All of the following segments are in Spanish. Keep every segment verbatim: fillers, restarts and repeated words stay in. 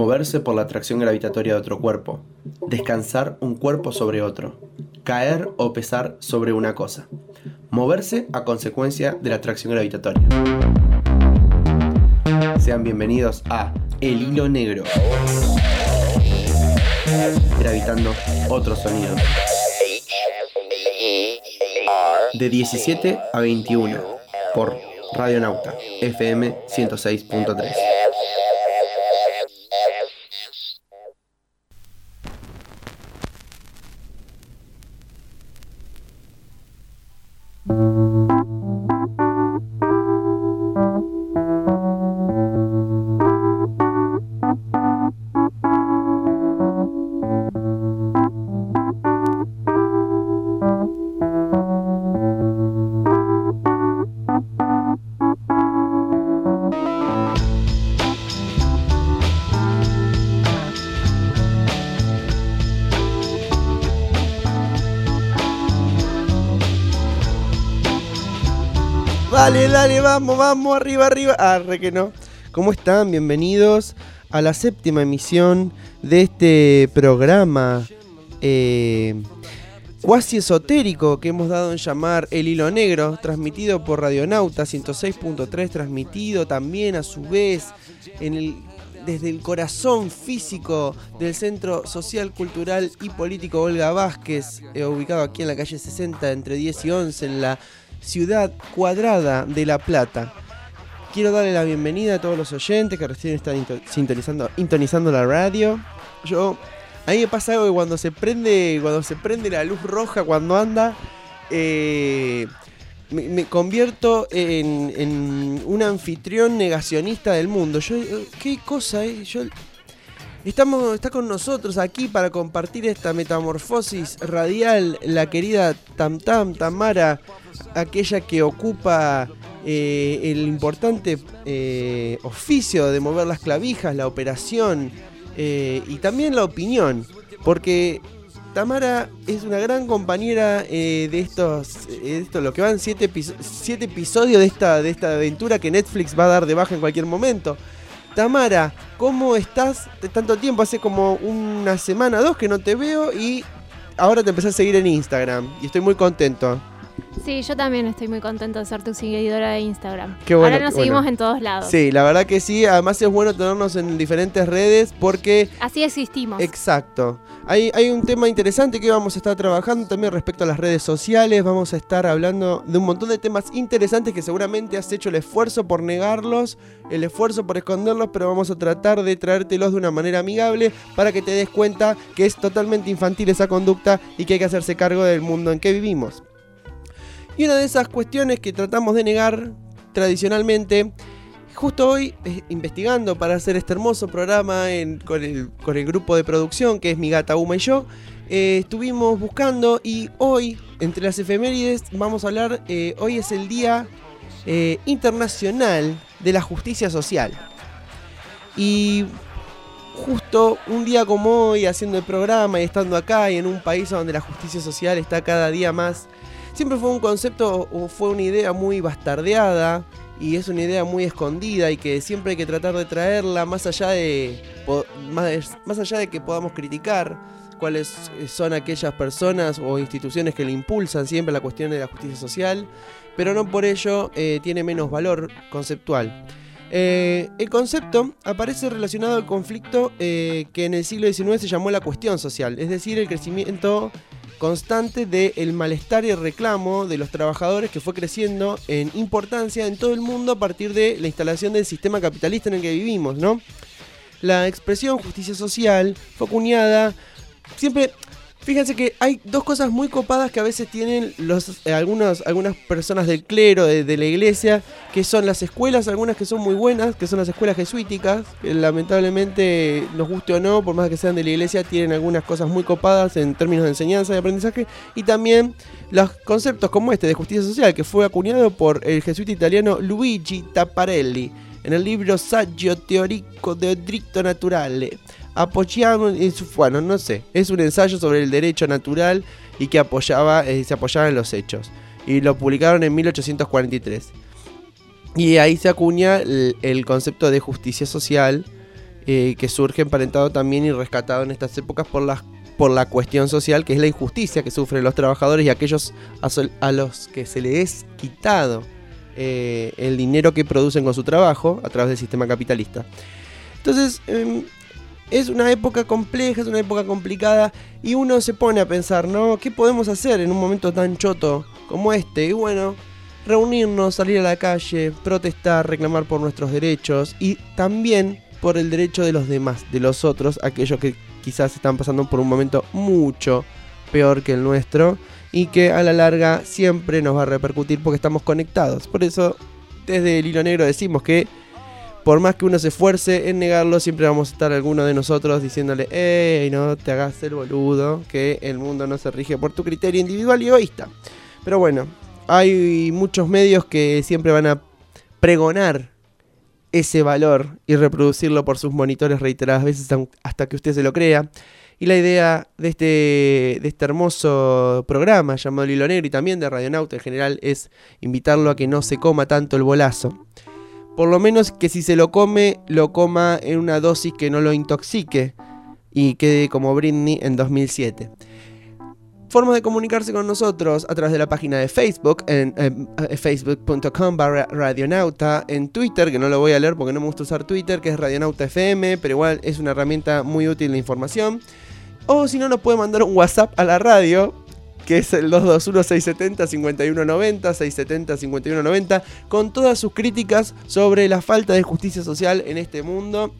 Moverse por la atracción gravitatoria de otro cuerpo. Descansar un cuerpo sobre otro. Caer o pesar sobre una cosa. Moverse a consecuencia de la atracción gravitatoria. Sean bienvenidos a El Hilo Negro. Gravitando otro sonido. De diecisiete a veintiuno por Radionauta F M ciento seis punto tres. Dale, dale, vamos, vamos, arriba, arriba. Arre que no. ¿Cómo están? Bienvenidos a la séptima emisión de este programa eh, cuasi esotérico que hemos dado en llamar El Hilo Negro, transmitido por Radionauta ciento seis punto tres, transmitido también a su vez en el, desde el corazón físico del Centro Social, Cultural y Político Olga Vázquez, eh, ubicado aquí en la calle sesenta entre diez y once en la Ciudad Cuadrada de La Plata. Quiero darle la bienvenida a todos los oyentes que recién están sintonizando, sintonizando la radio. Yo, a mí me pasa algo que cuando se prende, cuando se prende la luz roja, cuando anda, eh, me, me convierto en, en un anfitrión negacionista del mundo. Yo, qué cosa, eh. Yo, estamos, está con nosotros aquí para compartir esta metamorfosis radial la querida Tam Tam, Tamara, aquella que ocupa eh, el importante eh, oficio de mover las clavijas, la operación eh, y también la opinión, porque Tamara es una gran compañera eh, de estos, eh, esto, lo que van siete, episo- siete episodios de esta, de esta aventura que Netflix va a dar de baja en cualquier momento. Tamara, ¿cómo estás? De tanto tiempo, hace como una semana, dos que no te veo y ahora te empecé a seguir en Instagram y estoy muy contento. Sí, yo también estoy muy contento de ser tu seguidora de Instagram. Qué bueno, ahora nos qué seguimos bueno. En todos lados. Sí, la verdad que sí, además es bueno tenernos en diferentes redes porque... Así existimos. Exacto. Hay, hay un tema interesante que vamos a estar trabajando también respecto a las redes sociales. Vamos a estar hablando de un montón de temas interesantes que seguramente has hecho el esfuerzo por negarlos, el esfuerzo por esconderlos, pero vamos a tratar de traértelos de una manera amigable para que te des cuenta que es totalmente infantil esa conducta y que hay que hacerse cargo del mundo en que vivimos. Y una de esas cuestiones que tratamos de negar tradicionalmente, justo hoy, eh, investigando para hacer este hermoso programa en, con, el, con el grupo de producción que es mi gata Uma y yo, eh, estuvimos buscando y hoy, entre las efemérides, vamos a hablar, eh, hoy es el Día eh, Internacional de la Justicia Social. Y justo un día como hoy, haciendo el programa y estando acá y en un país donde la justicia social está cada día más... Siempre fue un concepto o fue una idea muy bastardeada y es una idea muy escondida y que siempre hay que tratar de traerla más allá de, más, más allá de que podamos criticar cuáles son aquellas personas o instituciones que le impulsan siempre la cuestión de la justicia social, pero no por ello eh, tiene menos valor conceptual. Eh, el concepto aparece relacionado al conflicto eh, que en el siglo diecinueve se llamó la cuestión social, es decir, el crecimiento constante del malestar y el reclamo de los trabajadores que fue creciendo en importancia en todo el mundo a partir de la instalación del sistema capitalista en el que vivimos, ¿no? La expresión justicia social fue acuñada siempre... Fíjense que hay dos cosas muy copadas que a veces tienen los, eh, algunos, algunas personas del clero, de, de la iglesia, que son las escuelas, algunas que son muy buenas, que son las escuelas jesuíticas, que lamentablemente, nos guste o no, por más que sean de la iglesia, tienen algunas cosas muy copadas en términos de enseñanza y aprendizaje, y también los conceptos como este de justicia social, que fue acuñado por el jesuita italiano Luigi Tapparelli, en el libro Saggio teorico de diritto naturale. Apoyando en su, bueno, no sé, es un ensayo sobre el derecho natural y que apoyaba, eh, se apoyaba en los hechos. Y lo publicaron en mil ochocientos cuarenta y tres. Y ahí se acuña el, el concepto de justicia social, eh, que surge emparentado también y rescatado en estas épocas por las por la cuestión social, que es la injusticia que sufren los trabajadores y aquellos a, sol, a los que se les es quitado eh, el dinero que producen con su trabajo a través del sistema capitalista. Entonces, eh, es una época compleja, es una época complicada, y uno se pone a pensar, ¿no? ¿Qué podemos hacer en un momento tan choto como este? Y bueno, reunirnos, salir a la calle, protestar, reclamar por nuestros derechos y también por el derecho de los demás, de los otros, aquellos que quizás están pasando por un momento mucho peor que el nuestro y que a la larga siempre nos va a repercutir porque estamos conectados. Por eso desde el Hilo Negro decimos que por más que uno se esfuerce en negarlo, siempre vamos a estar alguno de nosotros diciéndole: ¡Ey, no te hagas el boludo! Que el mundo no se rige por tu criterio individual y egoísta. Pero bueno, hay muchos medios que siempre van a pregonar ese valor y reproducirlo por sus monitores reiteradas veces hasta que usted se lo crea. Y la idea de este, de este hermoso programa llamado El Hilo Negro y también de Radionauta en general es invitarlo a que no se coma tanto el bolazo. Por lo menos que si se lo come, lo coma en una dosis que no lo intoxique y quede como Britney en dos mil siete. Formas de comunicarse con nosotros a través de la página de Facebook, en eh, facebook punto com barra radionauta, en Twitter, que no lo voy a leer porque no me gusta usar Twitter, que es Radionauta F M, pero igual es una herramienta muy útil de información. O si no, nos puede mandar un WhatsApp a la radio, que es el dos dos uno, seis siete cero, cinco uno nueve cero, seis siete cero, cinco uno nueve cero, con todas sus críticas sobre la falta de justicia social en este mundo.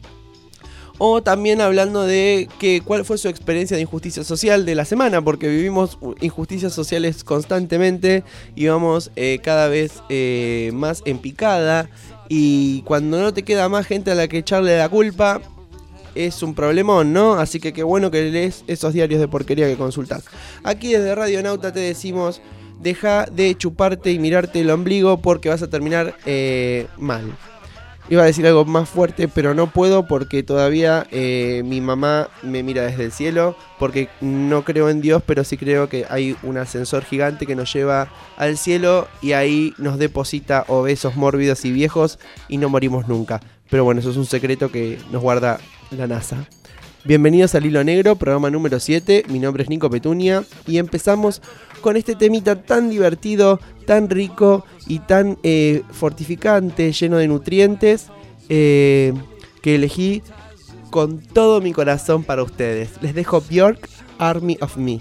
O también hablando de que, cuál fue su experiencia de injusticia social de la semana, porque vivimos injusticias sociales constantemente y vamos eh, cada vez eh, más en picada. Y cuando no te queda más gente a la que echarle la culpa, es un problemón, ¿no? Así que qué bueno que lees esos diarios de porquería que consultás. Aquí desde Radionauta te decimos: deja de chuparte y mirarte el ombligo porque vas a terminar eh, mal. Iba a decir algo más fuerte, pero no puedo porque todavía eh, mi mamá me mira desde el cielo, porque no creo en Dios, pero sí creo que hay un ascensor gigante que nos lleva al cielo y ahí nos deposita obesos, mórbidos y viejos y no morimos nunca. Pero bueno, eso es un secreto que nos guarda la NASA. Bienvenidos al Hilo Negro, programa número siete. Mi nombre es Nico Petunia y empezamos con este temita tan divertido, tan rico y tan eh, fortificante, lleno de nutrientes, eh, que elegí con todo mi corazón para ustedes. Les dejo Björk, Army of Me.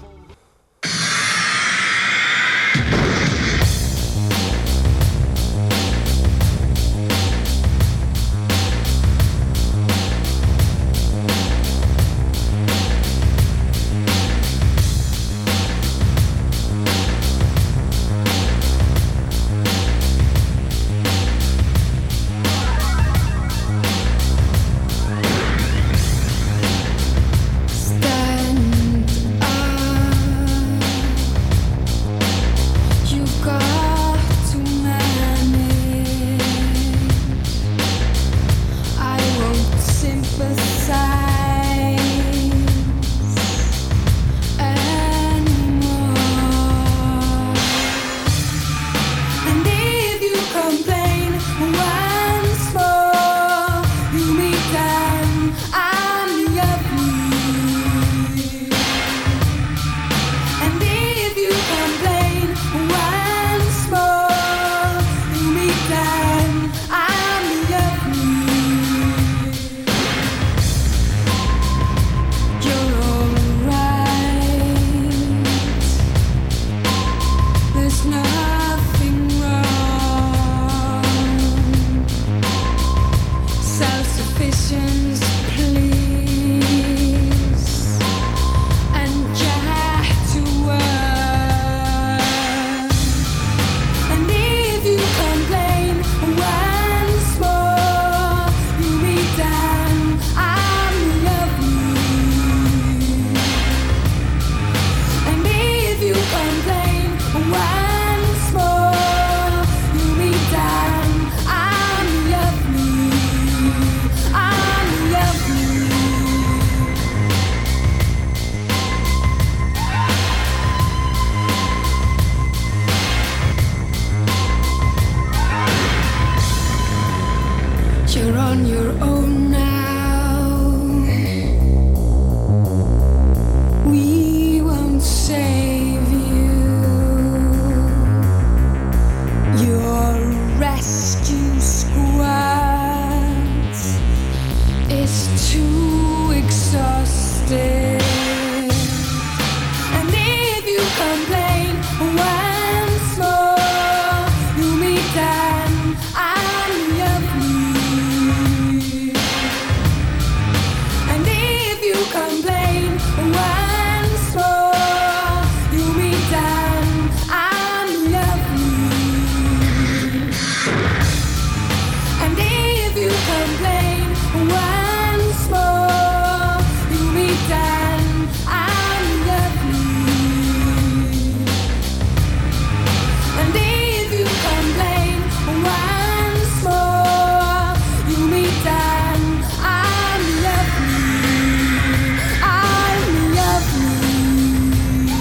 instead. And if you complain once more, you meet Dan and lovely. And if you complain once more, you meet Dan and lovely. And if you complain once more, you meet Dan and lovely. And if you complain once more, you meet Dan and lovely. I'm lovely.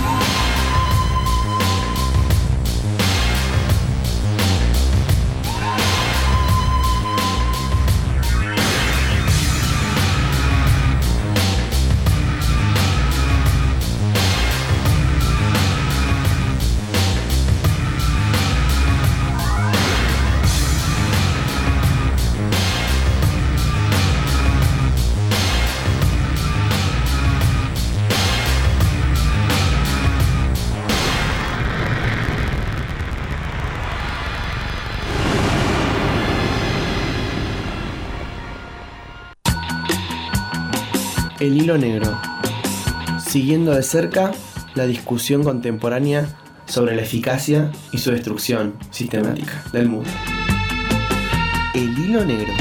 El hilo negro. Siguiendo de cerca la discusión contemporánea sobre la eficacia y su destrucción sistemática del mundo. El hilo negro.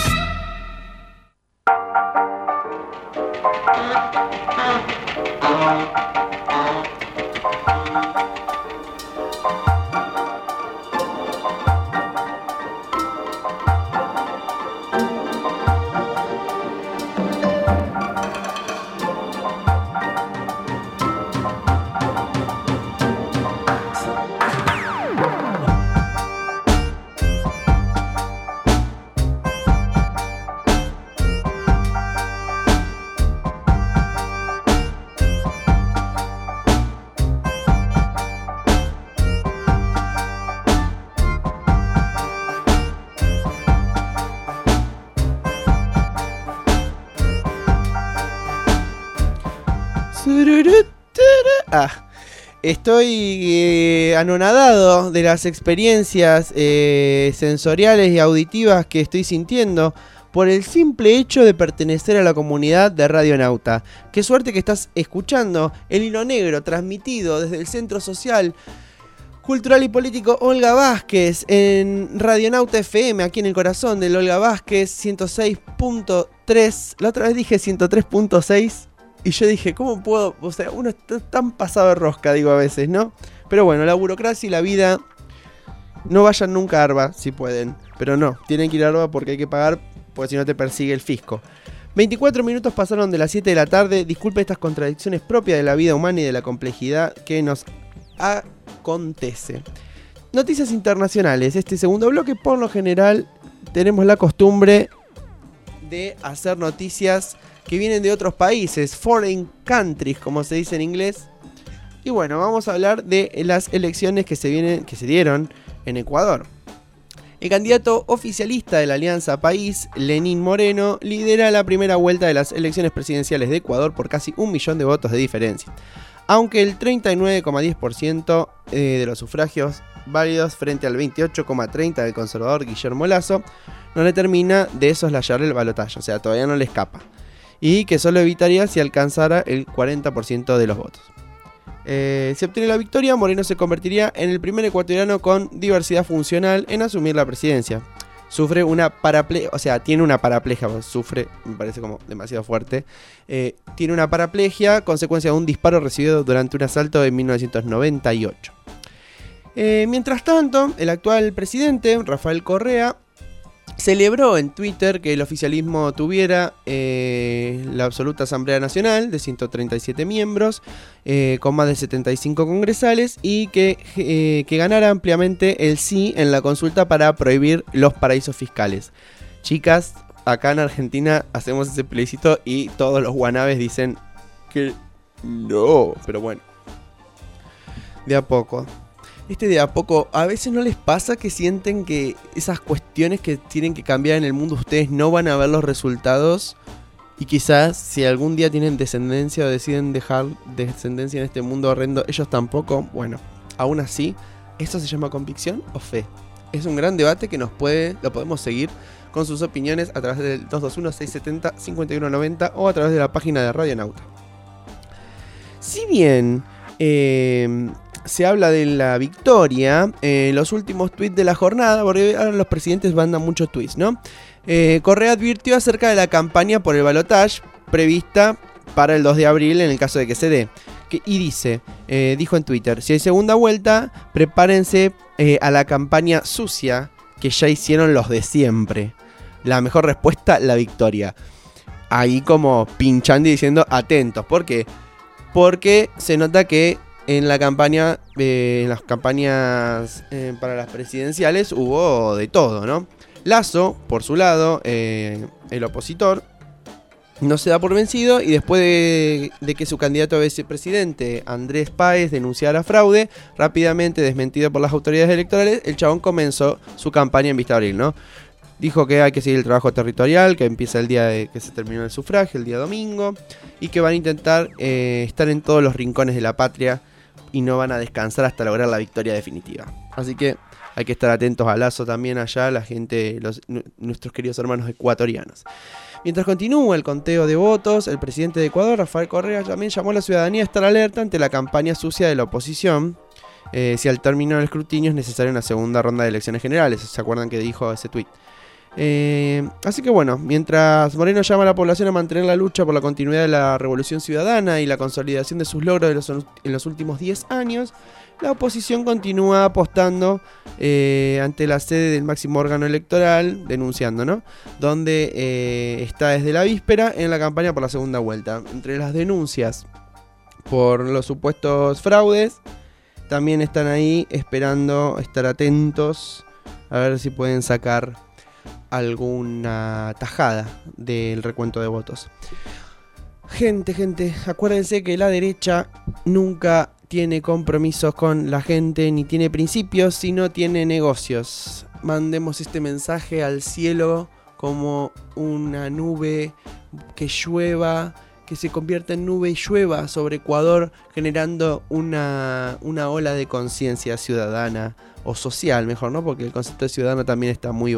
Ah, estoy eh, anonadado de las experiencias eh, sensoriales y auditivas que estoy sintiendo por el simple hecho de pertenecer a la comunidad de Radionauta. Qué suerte que estás escuchando El Hilo Negro, transmitido desde el Centro Social, Cultural y Político Olga Vázquez en Radionauta F M, aquí en el corazón del Olga Vázquez, ciento seis punto tres. La otra vez dije ciento tres punto seis. Y yo dije, ¿cómo puedo? O sea, uno está tan pasado de rosca, digo a veces, ¿no? Pero bueno, la burocracia y la vida, no vayan nunca a Arba, si pueden. Pero no, tienen que ir a Arba porque hay que pagar, porque si no te persigue el fisco. veinticuatro minutos pasaron de las siete de la tarde. Disculpe estas contradicciones propias de la vida humana y de la complejidad que nos acontece. Noticias internacionales. Este segundo bloque, por lo general, tenemos la costumbre de hacer noticias que vienen de otros países, foreign countries, como se dice en inglés. Y bueno, vamos a hablar de las elecciones que se vienen, que se dieron en Ecuador. El candidato oficialista de la Alianza País, Lenín Moreno, lidera la primera vuelta de las elecciones presidenciales de Ecuador por casi un millón de votos de diferencia. Aunque el treinta y nueve coma diez por ciento de los sufragios válidos frente al veintiocho coma treinta por ciento del conservador Guillermo Lasso, no le termina de soslayar el balotaje, o sea, todavía no le escapa. Y que solo evitaría si alcanzara el cuarenta por ciento de los votos. Eh, si obtiene la victoria, Moreno se convertiría en el primer ecuatoriano con diversidad funcional en asumir la presidencia. Sufre una paraplegia, o sea, tiene una paraplegia, sufre, me parece como demasiado fuerte. Eh, tiene una paraplegia, consecuencia de un disparo recibido durante un asalto en mil novecientos noventa y ocho. Eh, mientras tanto, el actual presidente, Rafael Correa, celebró en Twitter que el oficialismo tuviera eh, la absoluta Asamblea Nacional de ciento treinta y siete miembros, eh, con más de setenta y cinco congresales, y que, eh, que ganara ampliamente el sí en la consulta para prohibir los paraísos fiscales. Chicas, acá en Argentina hacemos ese plebiscito y todos los guanabes dicen que no, pero bueno, de a poco. Este de a poco, a veces no les pasa que sienten que esas cuestiones que tienen que cambiar en el mundo ustedes no van a ver los resultados Y quizás si algún día tienen descendencia o deciden dejar descendencia en este mundo horrendo, ellos tampoco. Bueno, aún así, ¿eso se llama convicción o fe? Es un gran debate que nos puede, lo podemos seguir con sus opiniones a través del dos dos uno, seis siete cero, cinco uno nueve cero o a través de la página de Radionauta. Si bien eh, se habla de la victoria, eh, los últimos tweets de la jornada, porque ahora los presidentes mandan muchos tweets, ¿no? Eh, Correa advirtió acerca de la campaña por el balotaje prevista para el dos de abril en el caso de que se dé. Que, y dice, eh, dijo en Twitter, si hay segunda vuelta, prepárense eh, a la campaña sucia que ya hicieron los de siempre. La mejor respuesta, la victoria. Ahí como pinchando y diciendo atentos. ¿Por qué? Porque se nota que en la campaña, eh, en las campañas eh, para las presidenciales hubo de todo, ¿no? Lasso, por su lado, eh, el opositor, no se da por vencido y después de, de que su candidato a vicepresidente, Andrés Páez, denunciara fraude, rápidamente desmentido por las autoridades electorales, el chabón comenzó su campaña en Vista Abril, ¿no? Dijo que hay que seguir el trabajo territorial, que empieza el día de que se terminó el sufragio, el día domingo, y que van a intentar eh, estar en todos los rincones de la patria y no van a descansar hasta lograr la victoria definitiva. Así que hay que estar atentos a Lasso también allá, la gente, los, nuestros queridos hermanos ecuatorianos. Mientras continúa el conteo de votos, el presidente de Ecuador, Rafael Correa, también llamó a la ciudadanía a estar alerta ante la campaña sucia de la oposición. Eh, si al término del escrutinio es necesaria una segunda ronda de elecciones generales. ¿Se acuerdan que dijo ese tuit? Eh, así que bueno, mientras Moreno llama a la población a mantener la lucha por la continuidad de la revolución ciudadana y la consolidación de sus logros de los, en los últimos diez años, la oposición continúa apostando eh, ante la sede del máximo órgano electoral, denunciando, ¿no? Donde eh, está desde la víspera en la campaña por la segunda vuelta. Entre las denuncias por los supuestos fraudes, también están ahí esperando estar atentos a ver si pueden sacar alguna tajada del recuento de votos. Gente, gente, acuérdense que la derecha nunca tiene compromisos con la gente, ni tiene principios, sino tiene negocios. Mandemos este mensaje al cielo como una nube que llueva, que se convierta en nube y llueva sobre Ecuador, generando una, una ola de conciencia ciudadana, o social mejor, ¿no? Porque el concepto de ciudadano también está muy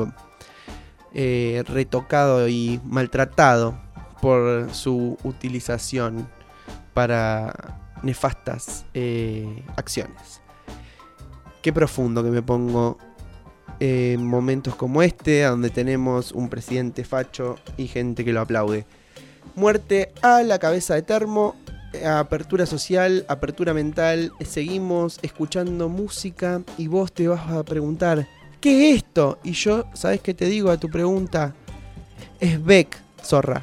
eh, retocado y maltratado por su utilización para nefastas eh, acciones. Qué profundo que me pongo en momentos como este, donde tenemos un presidente facho y gente que lo aplaude. Muerte a la cabeza de Termo, apertura social, apertura mental. Seguimos escuchando música y vos te vas a preguntar, ¿qué es esto? Y yo, ¿sabes qué te digo a tu pregunta? Es Beck, zorra.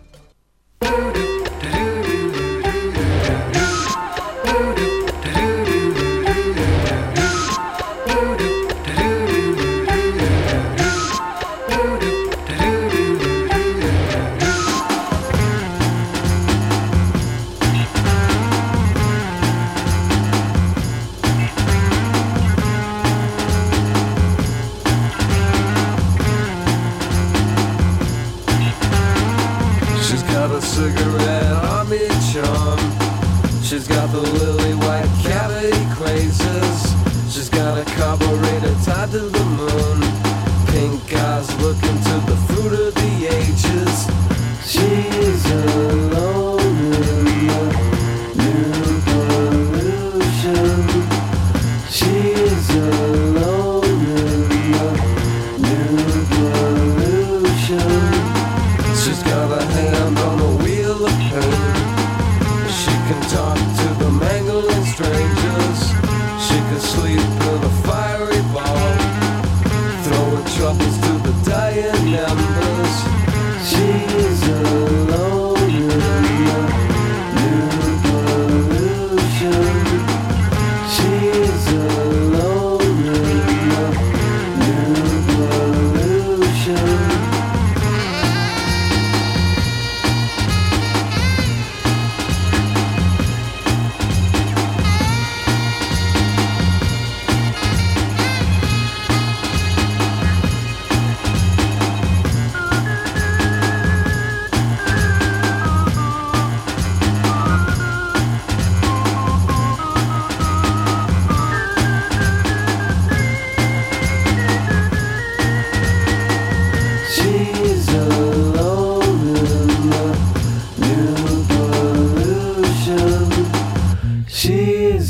She's got the lily white cavity crazes. She's got a carburetor tied to the moon. Pink eyes looking to the fruit of the ages. She's alone in the new pollution. She's alone in the new pollution. She's got a hand on the wheel of pain. She can talk to the mangling strangers. She could sleep in a fiery ball.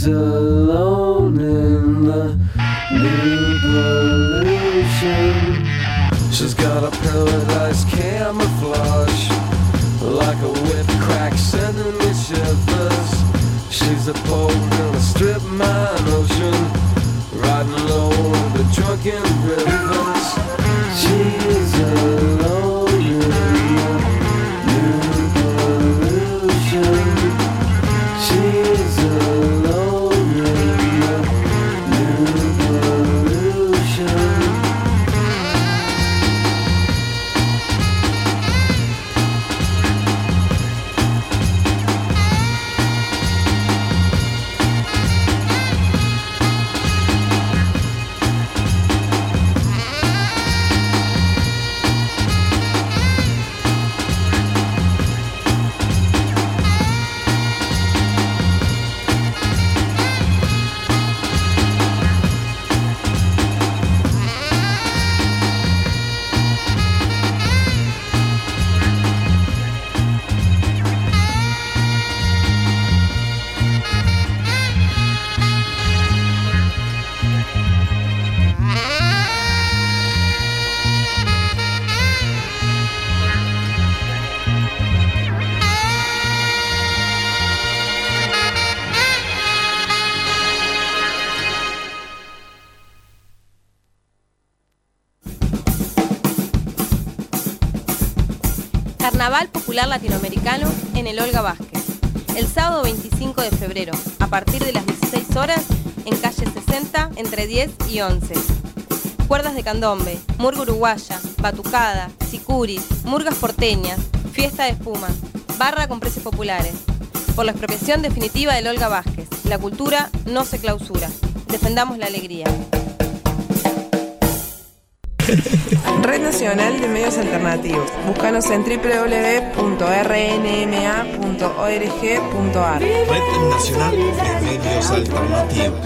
She's alone in the new pollution. She's got a paradise camouflage, like a whip crack sending me shivers. She's a pole in a strip mine ocean, riding low on the drunken rivers. She's alone in the new pollution. She's alone in the new pollution. Carnaval Popular Latinoamericano en el Olga Vázquez. El sábado veinticinco de febrero, a partir de las dieciséis horas, en calle sesenta, entre diez y once. Cuerdas de candombe, murga uruguaya, batucada, sicuris, murgas porteñas, fiesta de espuma, barra con precios populares. Por la expropiación definitiva del Olga Vázquez, la cultura no se clausura. Defendamos la alegría. Red Nacional de Medios Alternativos. Búscanos en doble u doble u doble u punto r n m a punto org punto a r. Red Nacional de Medios Alternativos.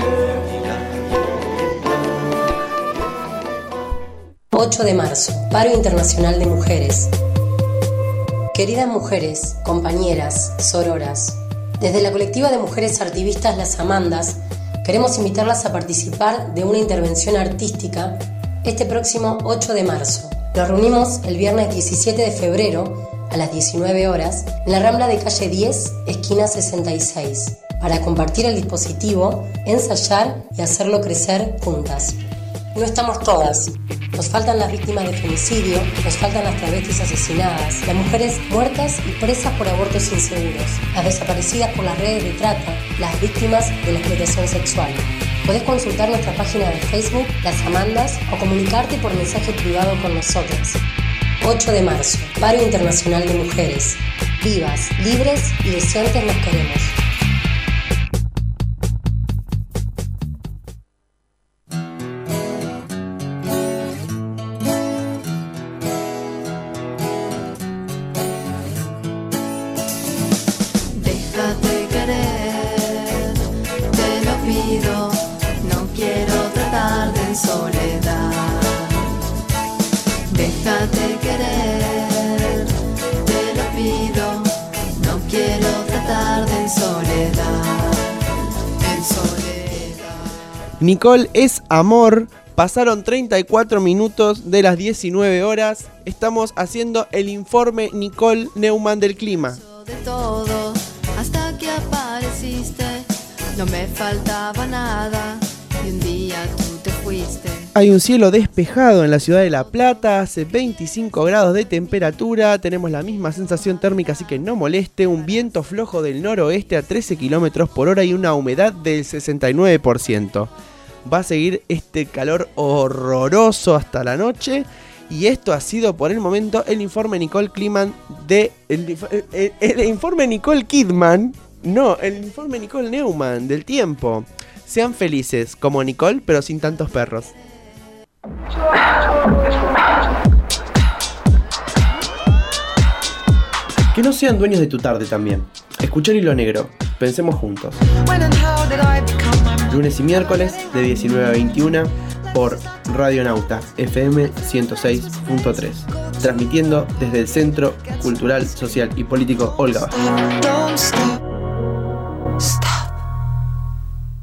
ocho de marzo, Paro Internacional de Mujeres. Queridas mujeres, compañeras, sororas, desde la colectiva de mujeres activistas Las Amandas, queremos invitarlas a participar de una intervención artística este próximo ocho de marzo. Nos reunimos el viernes diecisiete de febrero a las diecinueve horas en la Rambla de calle diez, esquina sesenta y seis, para compartir el dispositivo, ensayar y hacerlo crecer juntas. No estamos todas. Nos faltan las víctimas de femicidio, nos faltan las travestis asesinadas, las mujeres muertas y presas por abortos inseguros, las desaparecidas por las redes de trata, las víctimas de la explotación sexual. Podés consultar nuestra página de Facebook, Las Amandas, o comunicarte por mensaje privado con nosotras. ocho de marzo, Paro Internacional de Mujeres. Vivas, libres y decentes nos queremos. Déjate querer, te lo pido. No quiero tratarte en soledad. Déjate querer, te lo pido. No quiero tratarte en soledad. En soledad. Nicole es amor. Pasaron treinta y cuatro minutos de las diecinueve horas. Estamos haciendo el informe Nicole Neumann del clima. De todo, hasta que apareciste, no me faltaba nada. Y un día tú te fuiste. Hay un cielo despejado en la ciudad de La Plata, hace veinticinco grados de temperatura, tenemos la misma sensación térmica, así que no moleste, un viento flojo del noroeste a trece kilómetros por hora y una humedad del sesenta y nueve por ciento. Va a seguir este calor horroroso hasta la noche, y esto ha sido por el momento el informe Nicole Kidman de... El, el, el, el informe Nicole Kidman, no, el informe Nicole Neumann del tiempo. Sean felices, como Nicole, pero sin tantos perros. Que no sean dueños de tu tarde también. Escuchar Hilo Negro. Pensemos juntos. Lunes y miércoles de diecinueve a veintiuna por Radio Nauta F M ciento seis punto tres. Transmitiendo desde el Centro Cultural, Social y Político Olga Vázquez.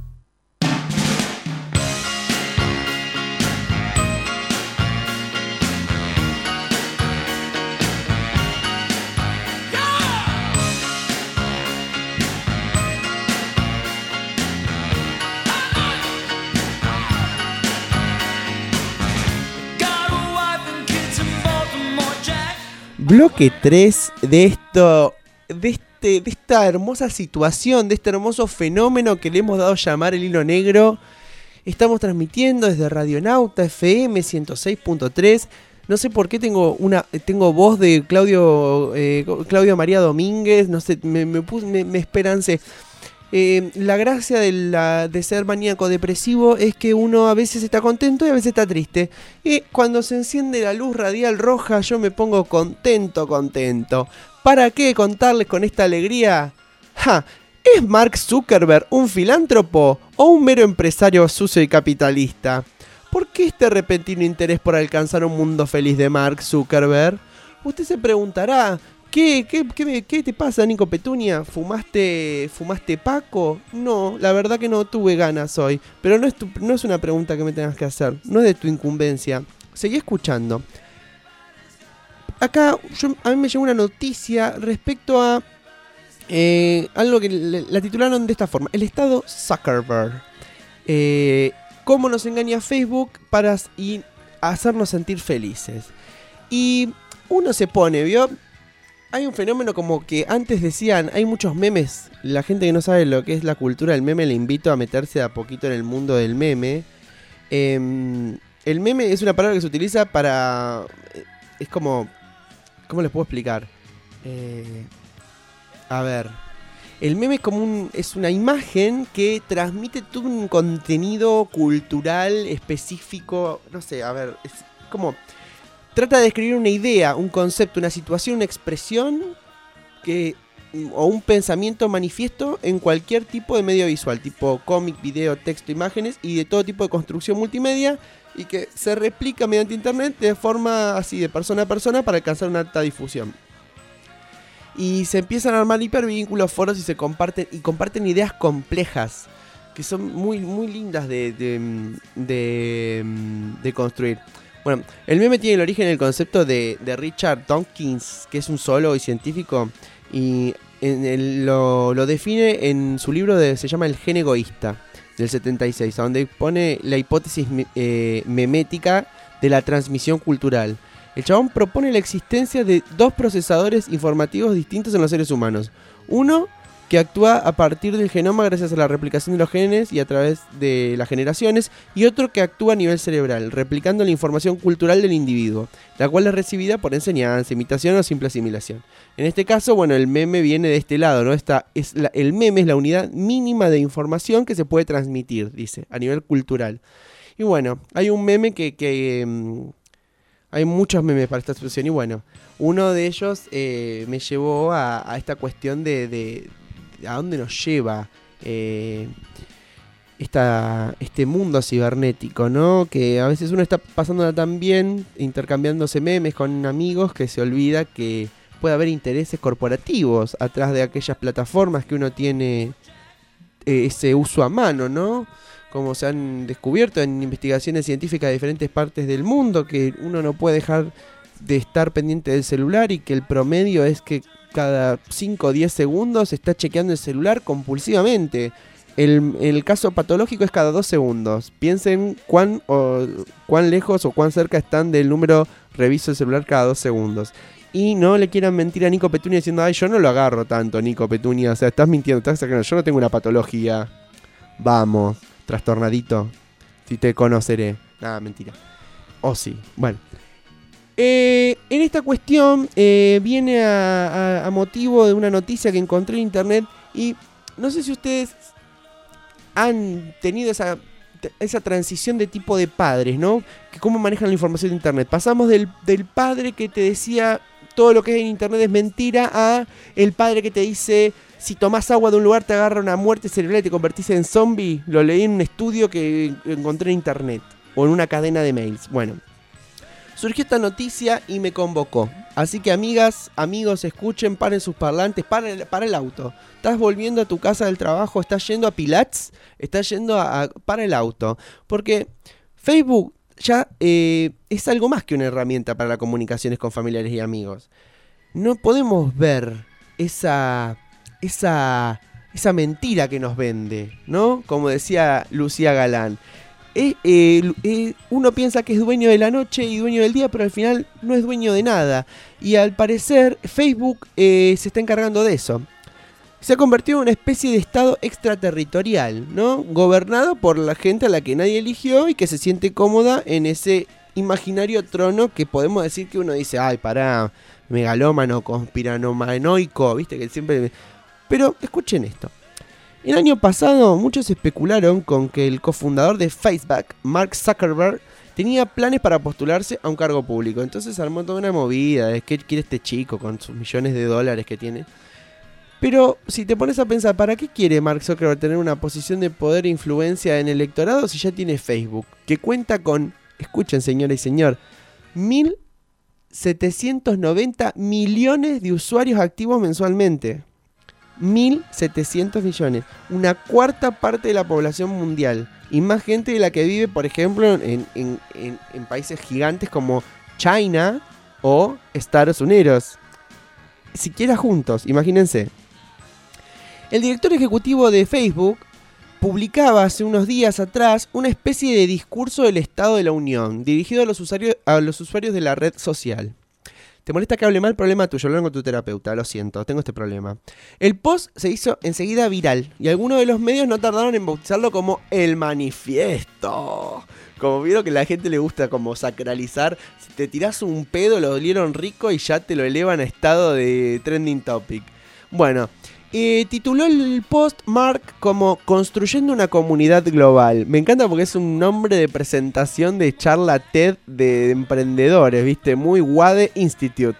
bloque tres de esto, de, este, de esta hermosa situación, de este hermoso fenómeno que le hemos dado a llamar el hilo negro. Estamos transmitiendo desde Radionauta F M ciento seis punto tres. No sé por qué tengo una tengo voz de Claudio eh, Claudio María Domínguez. No sé, me, me, puse, me, me esperancé. Eh, la gracia de, la, de ser maníaco depresivo es que uno a veces está contento y a veces está triste. Y cuando se enciende la luz radial roja, yo me pongo contento, contento. ¿Para qué contarles con esta alegría? ¡Ja! ¿Es Mark Zuckerberg un filántropo o un mero empresario sucio y capitalista? ¿Por qué este repentino interés por alcanzar un mundo feliz de Mark Zuckerberg? Usted se preguntará, ¿qué, qué, qué, qué te pasa, Nico Petunia? ¿Fumaste, ¿Fumaste Paco? No, la verdad que no tuve ganas hoy. Pero no es, tu, no es una pregunta que me tengas que hacer, no es de tu incumbencia. Seguí escuchando. Acá yo, a mí me llegó una noticia respecto a Eh, algo que le, la titularon de esta forma: el estado Zuckerberg. Eh, cómo nos engaña Facebook para y hacernos sentir felices. Y uno se pone, ¿vio? Hay un fenómeno como que antes decían, hay muchos memes. La gente que no sabe lo que es la cultura del meme, le invito a meterse a poquito en el mundo del meme. Eh, el meme es una palabra que se utiliza para... Es como... ¿Cómo les puedo explicar? Eh... A ver, el meme es como un, es una imagen que transmite todo un contenido cultural específico. No sé, a ver, es como trata de describir una idea, un concepto, una situación, una expresión que, o un pensamiento manifiesto en cualquier tipo de medio visual, tipo cómic, video, texto, imágenes y de todo tipo de construcción multimedia, y que se replica mediante internet de forma así, de persona a persona, para alcanzar una alta difusión. Y se empiezan a armar hipervínculos, foros y se comparten y comparten ideas complejas que son muy, muy lindas de, de, de, de construir. Bueno, el meme tiene el origen en el concepto de, de Richard Dawkins, que es un zoólogo y científico, y en el, lo, lo define en su libro de, se llama El gen egoísta, del setenta y seis, donde pone la hipótesis eh, memética de la transmisión cultural. El chabón propone la existencia de dos procesadores informativos distintos en los seres humanos. Uno que actúa a partir del genoma gracias a la replicación de los genes y a través de las generaciones, y otro que actúa a nivel cerebral, replicando la información cultural del individuo, la cual es recibida por enseñanza, imitación o simple asimilación. En este caso, bueno, el meme viene de este lado, ¿no? Esta es la, el meme es la unidad mínima de información que se puede transmitir, dice, a nivel cultural. Y bueno, hay un meme que... que um, Hay muchos memes para esta situación y bueno, uno de ellos eh, me llevó a, a esta cuestión de, de, de a dónde nos lleva eh, esta, este mundo cibernético, ¿no? Que a veces uno está pasándola tan bien, intercambiándose memes con amigos, que se olvida que puede haber intereses corporativos atrás de aquellas plataformas que uno tiene eh, ese uso a mano, ¿no? Como se han descubierto en investigaciones científicas de diferentes partes del mundo, que uno no puede dejar de estar pendiente del celular y que el promedio es que cada cinco o diez segundos se está chequeando el celular compulsivamente. El, el caso patológico es cada dos segundos. Piensen cuán, o, cuán lejos o cuán cerca están del número reviso el celular cada dos segundos. Y no le quieran mentir a Nico Petunia diciendo, ay, yo no lo agarro tanto, Nico Petunia. O sea, estás mintiendo, estás sacando. Yo no tengo una patología. Vamos. Trastornadito, si te conoceré. Nada, mentira. O oh, sí, bueno. Eh, en esta cuestión eh, viene a, a, a motivo de una noticia que encontré en internet. Y no sé si ustedes han tenido esa, esa transición de tipo de padres, ¿no? Que cómo manejan la información de internet. Pasamos del, del padre que te decía todo lo que es en internet es mentira a el padre que te dice... Si tomás agua de un lugar te agarra una muerte cerebral y te convertís en zombie. Lo leí en un estudio que encontré en internet. O en una cadena de mails. Bueno. Surgió esta noticia y me convocó. Así que amigas, amigos, escuchen, paren sus parlantes, para el, para el auto. Estás volviendo a tu casa del trabajo, estás yendo a Pilates, estás yendo a, a para el auto. Porque Facebook ya eh, es algo más que una herramienta para las comunicaciones con familiares y amigos. No podemos ver esa... Esa, esa mentira que nos vende, ¿no? Como decía Lucía Galán. Eh, eh, eh, uno piensa que es dueño de la noche y dueño del día, pero al final no es dueño de nada. Y al parecer Facebook eh, se está encargando de eso. Se ha convertido en una especie de estado extraterritorial, ¿no? Gobernado por la gente a la que nadie eligió y que se siente cómoda en ese imaginario trono que podemos decir que uno dice, ay, pará, megalómano, conspiranomanoico, viste que siempre... Pero escuchen esto. El año pasado muchos especularon con que el cofundador de Facebook, Mark Zuckerberg, tenía planes para postularse a un cargo público. Entonces armó toda una movida de qué quiere este chico con sus millones de dólares que tiene. Pero si te pones a pensar, ¿para qué quiere Mark Zuckerberg tener una posición de poder e influencia en el electorado si ya tiene Facebook? Que cuenta con, escuchen señora y señor, mil setecientos noventa millones de usuarios activos mensualmente. mil setecientos millones. Una cuarta parte de la población mundial. Y más gente de la que vive, por ejemplo, en, en, en, en países gigantes como China o Estados Unidos. Siquiera juntos, imagínense. El director ejecutivo de Facebook publicaba hace unos días atrás una especie de discurso del Estado de la Unión, dirigido a los usuarios, a los usuarios de la red social. ¿Te molesta que hable mal? Problema tuyo, lo hago con tu terapeuta, lo siento, tengo este problema. El post se hizo enseguida viral y algunos de los medios no tardaron en bautizarlo como el manifiesto. Como vieron que a la gente le gusta como sacralizar, si te tirás un pedo lo olieron rico y ya te lo elevan a estado de trending topic. Bueno, eh, tituló el post Mark como Construyendo una comunidad global. Me encanta porque es un nombre de presentación de charla TED de emprendedores, ¿viste? Muy Wade Institute.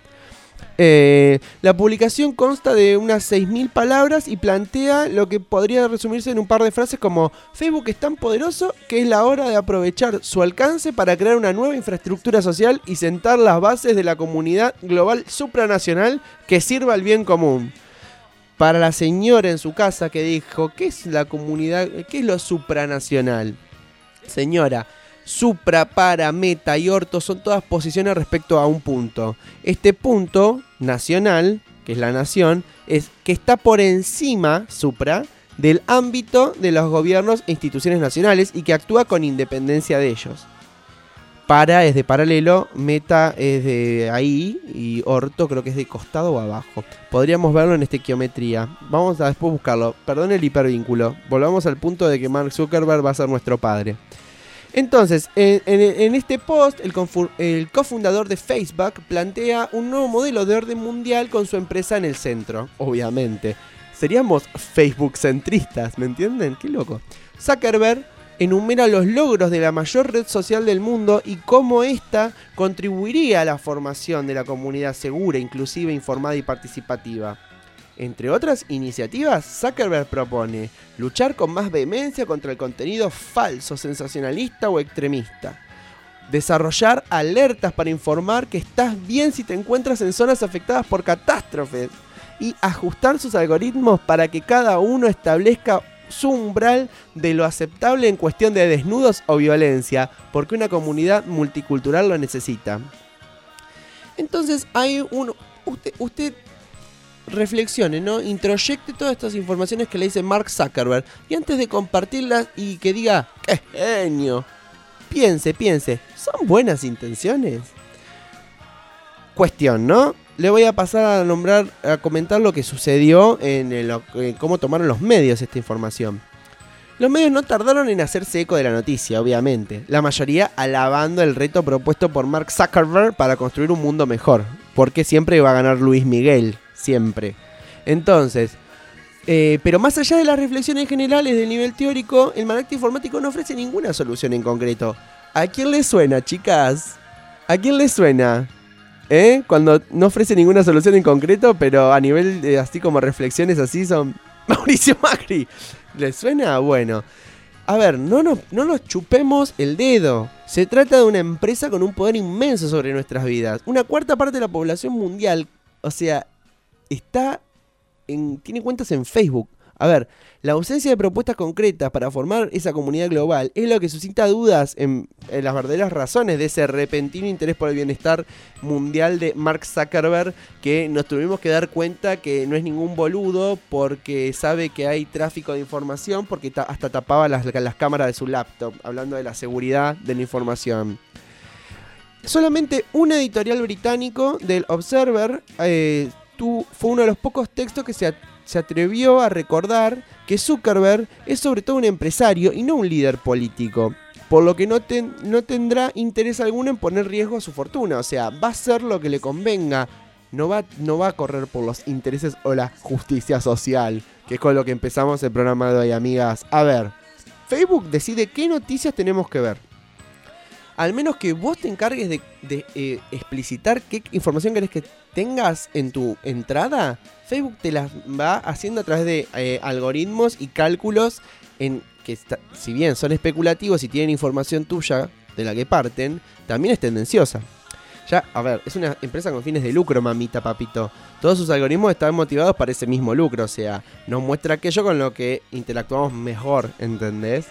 Eh, la publicación consta de unas seis mil palabras y plantea lo que podría resumirse en un par de frases como: Facebook es tan poderoso que es la hora de aprovechar su alcance para crear una nueva infraestructura social y sentar las bases de la comunidad global supranacional que sirva al bien común. Para la señora en su casa que dijo, ¿qué es la comunidad? ¿Qué es lo supranacional? Señora, supra, para, meta y orto son todas posiciones respecto a un punto. Este punto nacional, que es la nación, es que está por encima, supra, del ámbito de los gobiernos e instituciones nacionales y que actúa con independencia de ellos. Para es de paralelo, meta es de ahí y orto creo que es de costado o abajo. Podríamos verlo en estequiometría. Vamos a después buscarlo. Perdón el hipervínculo. Volvamos al punto de que Mark Zuckerberg va a ser nuestro padre. Entonces, en, en, en este post, el, confu- el cofundador de Facebook plantea un nuevo modelo de orden mundial con su empresa en el centro. Obviamente. Seríamos Facebook centristas, ¿me entienden? Qué loco. Zuckerberg enumera los logros de la mayor red social del mundo y cómo ésta contribuiría a la formación de la comunidad segura, inclusiva, informada y participativa. Entre otras iniciativas, Zuckerberg propone luchar con más vehemencia contra el contenido falso, sensacionalista o extremista. Desarrollar alertas para informar que estás bien si te encuentras en zonas afectadas por catástrofes. Y ajustar sus algoritmos para que cada uno establezca su umbral de lo aceptable en cuestión de desnudos o violencia, porque una comunidad multicultural lo necesita. Entonces hay un... Usted, usted reflexione, ¿no? Introyecte todas estas informaciones que le dice Mark Zuckerberg y antes de compartirlas y que diga ¡qué genio! Piense, piense, ¿son buenas intenciones? Cuestión, ¿no? Le voy a pasar a nombrar, a comentar lo que sucedió en, el, en cómo tomaron los medios esta información. Los medios no tardaron en hacerse eco de la noticia, obviamente. La mayoría alabando el reto propuesto por Mark Zuckerberg para construir un mundo mejor. Porque siempre va a ganar Luis Miguel, siempre. Entonces, eh, pero más allá de las reflexiones generales del nivel teórico, el marketing informático no ofrece ninguna solución en concreto. ¿A quién le suena, chicas? ¿A quién le suena? ¿Eh? Cuando no ofrece ninguna solución en concreto, pero a nivel de así como reflexiones así son Mauricio Macri. ¿Les suena? Bueno. A ver, no nos, no nos chupemos el dedo. Se trata de una empresa con un poder inmenso sobre nuestras vidas. Una cuarta parte de la población mundial, o sea, está en, tiene cuentas en Facebook. A ver, la ausencia de propuestas concretas para formar esa comunidad global es lo que suscita dudas en, en las verdaderas razones de ese repentino interés por el bienestar mundial de Mark Zuckerberg, que nos tuvimos que dar cuenta que no es ningún boludo porque sabe que hay tráfico de información, porque ta- hasta tapaba las, las cámaras de su laptop, hablando de la seguridad de la información. Solamente un editorial británico del Observer eh, tu, fue uno de los pocos textos que se, a, se atrevió a recordar que Zuckerberg es sobre todo un empresario y no un líder político, por lo que no, ten, no tendrá interés alguno en poner riesgo a su fortuna, o sea, va a hacer lo que le convenga, no va, no va a correr por los intereses o la justicia social, que es con lo que empezamos el programa de hoy, amigas. A ver, Facebook decide qué noticias tenemos que ver. Al menos que vos te encargues de, de eh, explicitar qué información querés que tengas en tu entrada, Facebook te las va haciendo a través de eh, algoritmos y cálculos en que está, si bien son especulativos y tienen información tuya de la que parten, también es tendenciosa. Ya, a ver, es una empresa con fines de lucro, mamita, papito. Todos sus algoritmos están motivados para ese mismo lucro, o sea, nos muestra aquello con lo que interactuamos mejor, ¿entendés?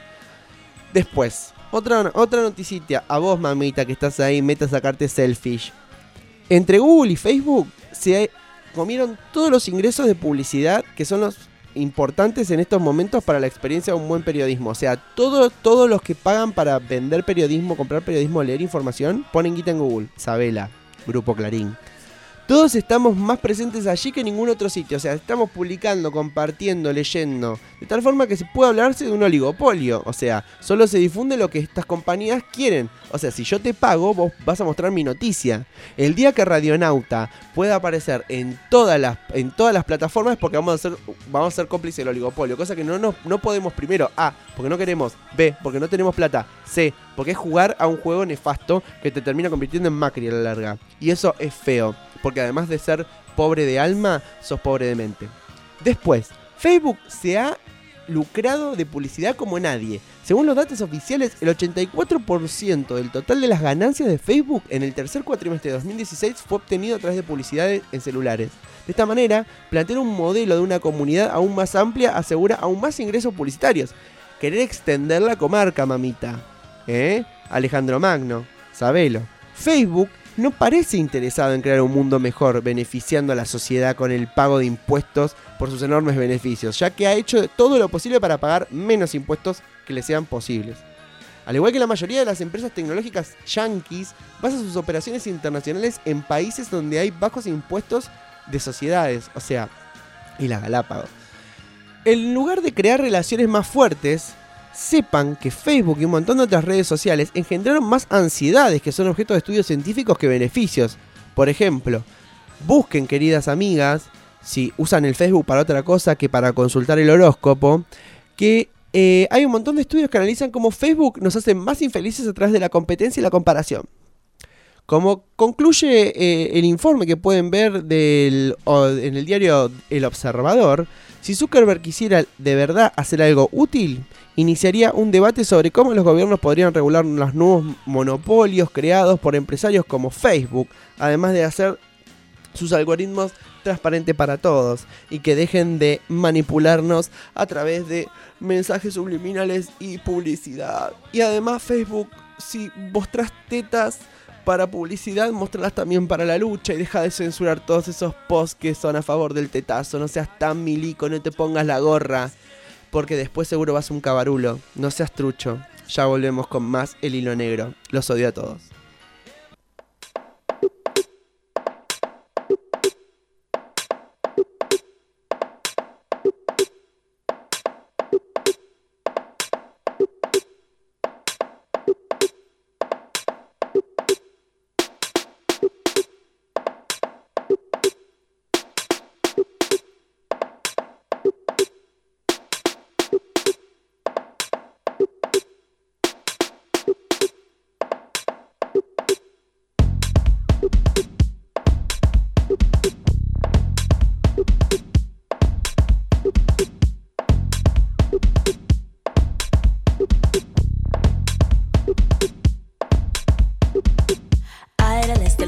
Después, otra, otra noticita, a vos, mamita, que estás ahí, meta a sacarte selfish. Entre Google y Facebook se comieron todos los ingresos de publicidad que son los importantes en estos momentos para la experiencia de un buen periodismo. O sea, todo, todos los que pagan para vender periodismo, comprar periodismo, leer información, ponen guita en Google. Sabela, Grupo Clarín. Todos estamos más presentes allí que en ningún otro sitio. O sea, estamos publicando, compartiendo, leyendo. De tal forma que se puede hablarse de un oligopolio. O sea, solo se difunde lo que estas compañías quieren. O sea, si yo te pago, vos vas a mostrar mi noticia. El día que Radionauta pueda aparecer en todas las, en todas las plataformas es porque vamos a ser, vamos a ser cómplices del oligopolio. Cosa que no, no, no podemos, primero, A, porque no queremos. B, porque no tenemos plata. C, porque es jugar a un juego nefasto que te termina convirtiendo en Macri a la larga. Y eso es feo. Porque además de ser pobre de alma, sos pobre de mente. Después, Facebook se ha lucrado de publicidad como nadie. Según los datos oficiales, el ochenta y cuatro por ciento del total de las ganancias de Facebook en el tercer cuatrimestre de dos mil dieciséis fue obtenido a través de publicidad en celulares. De esta manera, plantear un modelo de una comunidad aún más amplia asegura aún más ingresos publicitarios. Querer extender la comarca, mamita. ¿Eh? Alejandro Magno, sabelo. Facebook no parece interesado en crear un mundo mejor, beneficiando a la sociedad con el pago de impuestos por sus enormes beneficios, ya que ha hecho todo lo posible para pagar menos impuestos que le sean posibles. Al igual que la mayoría de las empresas tecnológicas yanquis, basa sus operaciones internacionales en países donde hay bajos impuestos de sociedades, o sea, y las Galápagos. En lugar de crear relaciones más fuertes, sepan que Facebook y un montón de otras redes sociales engendraron más ansiedades que son objeto de estudios científicos que beneficios. Por ejemplo, busquen, queridas amigas, si usan el Facebook para otra cosa que para consultar el horóscopo, que eh, hay un montón de estudios que analizan cómo Facebook nos hace más infelices a través de la competencia y la comparación. Como concluye eh, el informe que pueden ver del, o, en el diario El Observador, si Zuckerberg quisiera de verdad hacer algo útil, iniciaría un debate sobre cómo los gobiernos podrían regular los nuevos monopolios creados por empresarios como Facebook, además de hacer sus algoritmos transparentes para todos y que dejen de manipularnos a través de mensajes subliminales y publicidad. Y además Facebook, si mostrás tetas para publicidad, mostrarlas también para la lucha y deja de censurar todos esos posts que son a favor del tetazo. No seas tan milico, no te pongas la gorra, porque después seguro vas a un cabarulo. No seas trucho. Ya volvemos con más El Hilo Negro. Los odio a todos.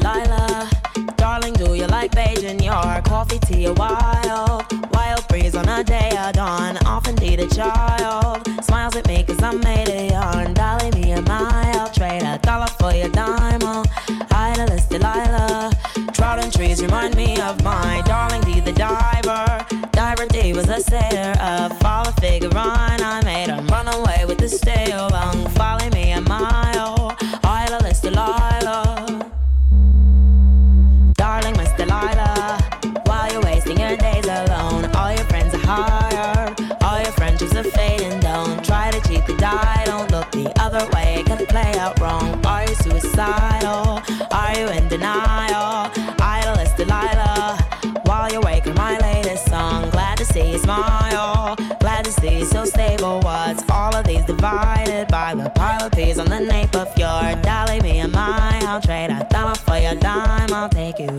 Delilah, darling, do you like Beijing? Your coffee, tea, a wild, wild breeze on the day of dawn, off indeed a child. Smiles at me cause I made a yarn. Dolly me a mile, I'll trade a dollar for your dime. Oh, idolist Delilah. Trodden trees remind me of my darling D the diver. Diver D was a sailor, a fall figure run. I made him run away with the stale bung. Follow me a mile, idolist Delilah. Darling Miss Delilah, while you're wasting your days alone, all your friends are hired, all your friendships are fading. Don't try to cheat the die, don't look the other way, it could play out wrong. Are you suicidal? Are you in denial? Idolist Delilah, while you're waking my latest song. Glad to see you smile, glad to see you so stable. What's all of these divided by the pile of peas on the nape of your dolly? Me and mine, I'll trade a dollar for your dime. I'll take you.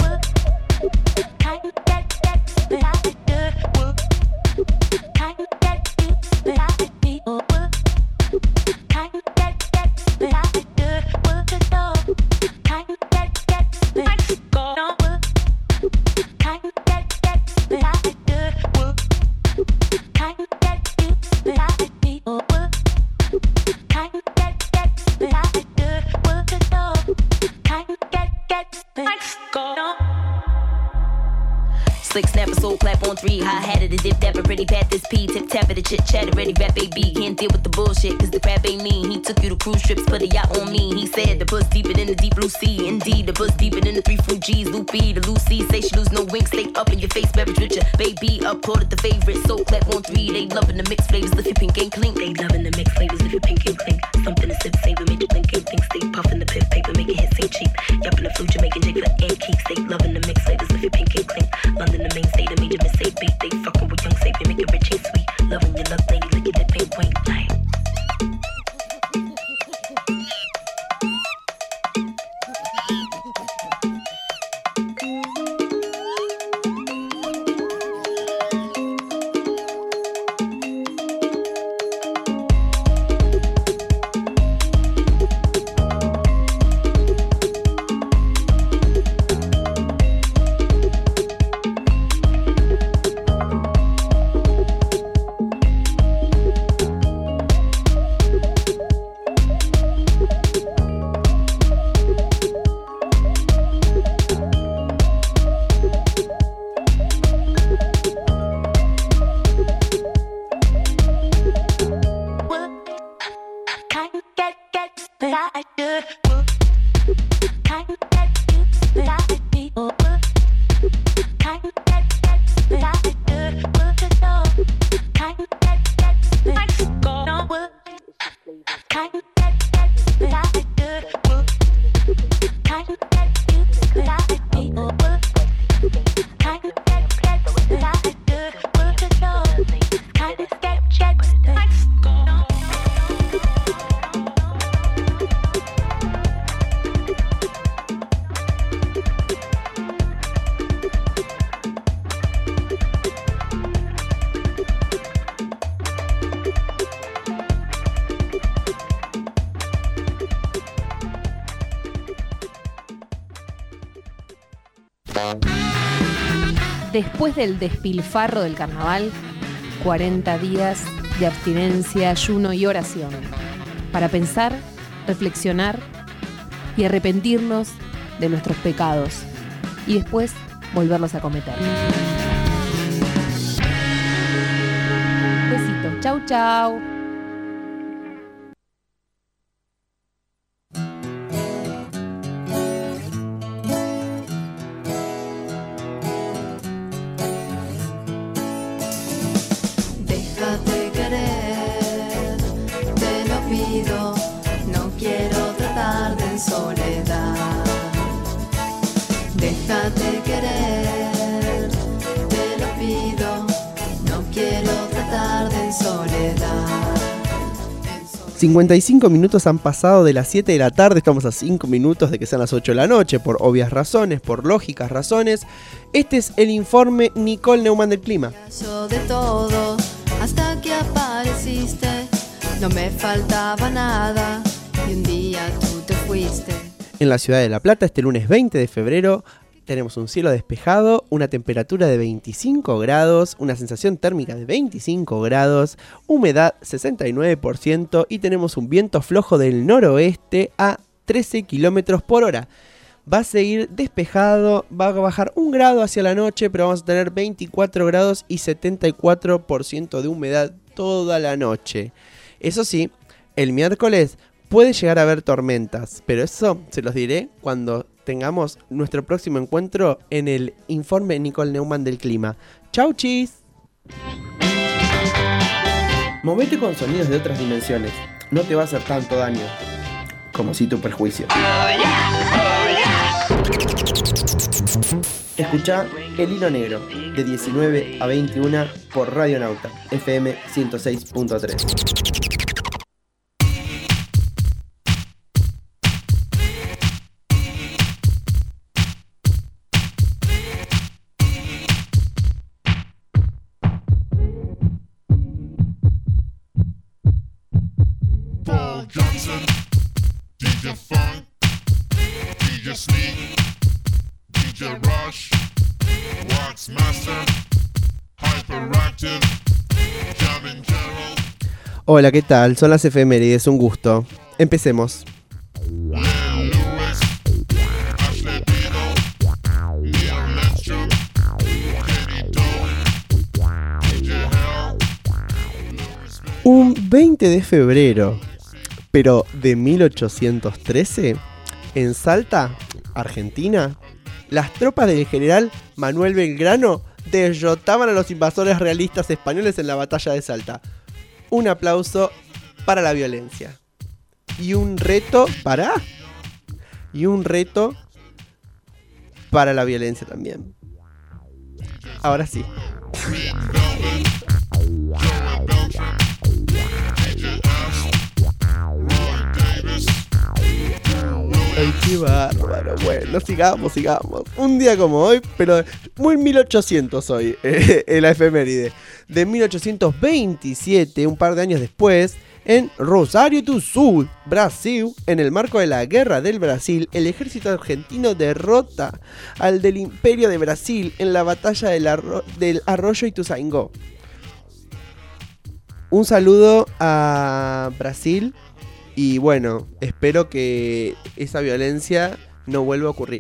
Slick snapper, soul clap on three. High hat of the dip, dapper, pretty pat this P. Tip tap of the chit chat, ready rap baby. Can't deal with the bullshit, cause the crap ain't mean. He took you to cruise trips, put a yacht on me. He said the bus deeper than the deep blue sea. Indeed, the bus deeper than the three fruit G's. Loopy, the Lucy, say she lose no wings. Stay up in your face, beverage with ya. Baby, uploaded the favorite, soul clap on three. They loving the mixed flavors, lift your pink and clink. They loving the mixed flavors, lift your pink and clink. Something to sip, savor, make you blink and think. Stay puffing the piff paper, make it hit, sing cheap. Yup in the flute, Jamaican jig for the antique. Stay loving the mixed flavors, lift your pink and clink. London, the main state, the major mistake beat. They fucking with young savior, make it rich and sweet. Loving your love, lady, look at that pink wink. Like. Después del despilfarro del carnaval, cuarenta días de abstinencia, ayuno y oración, para pensar, reflexionar y arrepentirnos de nuestros pecados y después volverlos a cometer. Besitos, chau chau. Déjate querer, te lo pido, no quiero tratarte en soledad. cincuenta y cinco minutos han pasado de las siete de la tarde, estamos a cinco minutos de que sean las ocho de la noche, por obvias razones, por lógicas razones. Este es el informe Nicole Neumann del clima. De todo, hasta que apareciste, no me faltaba nada, y un día tú te fuiste. En la ciudad de La Plata, este lunes veinte de febrero, tenemos un cielo despejado, una temperatura de veinticinco grados, una sensación térmica de veinticinco grados, humedad sesenta y nueve por ciento y tenemos un viento flojo del noroeste a trece kilómetros por hora. Va a seguir despejado, va a bajar un grado hacia la noche, pero vamos a tener veinticuatro grados y setenta y cuatro por ciento de humedad toda la noche. Eso sí, el miércoles puede llegar a haber tormentas, pero eso se los diré cuando tengamos nuestro próximo encuentro en el informe Nicole Neumann del clima. ¡Chau, chis! Movete con sonidos de otras dimensiones. No te va a hacer tanto daño como si tu perjuicio. Escuchá El Hilo Negro, de diecinueve a veintiuna por Radio Nauta, F M ciento seis punto tres. Paul Johnson, D J Funk, D J Sneak, D J Rush, Wax Master, Hyperactive, Jamin Carroll. Hola, ¿qué tal? Son las efemérides, un gusto. Empecemos. Un veinte de febrero, pero de mil ochocientos trece, en Salta, Argentina, las tropas del general Manuel Belgrano derrotaban a los invasores realistas españoles en la batalla de Salta. Un aplauso para la violencia. Y un reto para... Y un reto para la violencia también. Ahora sí. Ay, qué bárbaro. Bueno, sigamos, sigamos. Un día como hoy, pero muy mil ochocientos hoy, eh, en la efeméride. De mil ochocientos veintisiete, un par de años después, en Rosario do Sul, Brasil, en el marco de la Guerra del Brasil, el ejército argentino derrota al del Imperio de Brasil en la batalla del, arro- del Arroyo Ituzaingó. Un saludo a Brasil. Y bueno, espero que esa violencia no vuelva a ocurrir.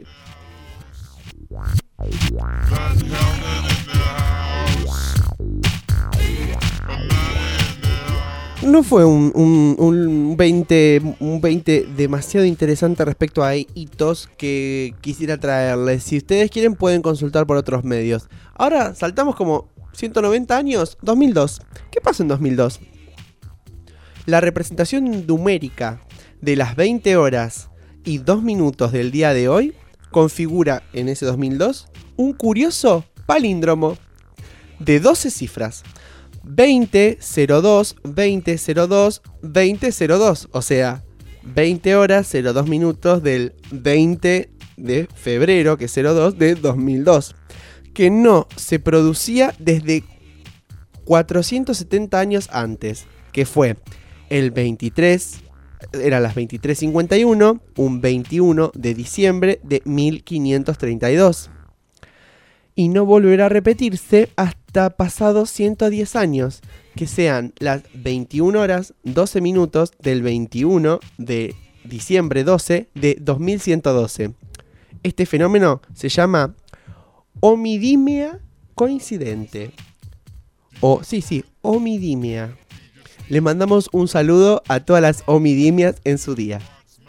No fue un, un, un, veinte, un veinte demasiado interesante respecto a hitos que quisiera traerles. Si ustedes quieren pueden consultar por otros medios. Ahora saltamos como ciento noventa años, dos mil dos. ¿Qué pasó en dos mil dos? La representación numérica de las veinte horas y dos minutos del día de hoy configura en ese dos mil dos un curioso palíndromo de doce cifras. veinte, cero dos, veinte, cero dos, veinte, cero dos. O sea, veinte horas, cero dos minutos del veinte de febrero, que es cero dos, de dos mil dos. Que no se producía desde cuatrocientos setenta años antes, que fue el veintitrés, eran las veintitrés cincuenta y uno, un veintiuno de diciembre de mil quinientos treinta y dos. Y no volverá a repetirse hasta pasados ciento diez años, que sean las veintiuna horas, doce minutos del veintiuno de diciembre doce de dos mil ciento doce. Este fenómeno se llama omidimia coincidente. O, sí, sí, omidimia. Le mandamos un saludo a todas las omidimias en su día.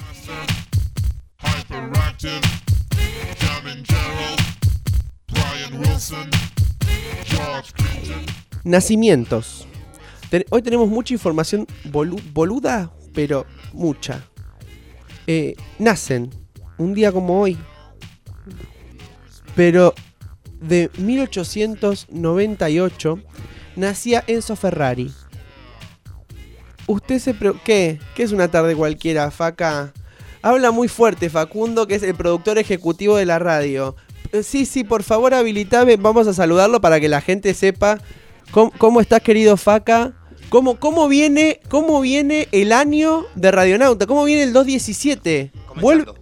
Nacimientos. Ten- hoy tenemos mucha información bolu- boluda, pero mucha. Eh, nacen un día como hoy, pero de mil ochocientos noventa y ocho nacía Enzo Ferrari. Usted se... Pre- ¿Qué? ¿Qué es una tarde cualquiera, Faca? Habla muy fuerte, Facundo, que es el productor ejecutivo de la radio. Eh, sí, sí, por favor, habilitame. Vamos a saludarlo para que la gente sepa cómo, cómo estás, querido Faca. ¿Cómo, cómo, viene, ¿Cómo viene el año de Radionauta? ¿Cómo viene el dos diecisiete? Vuelve,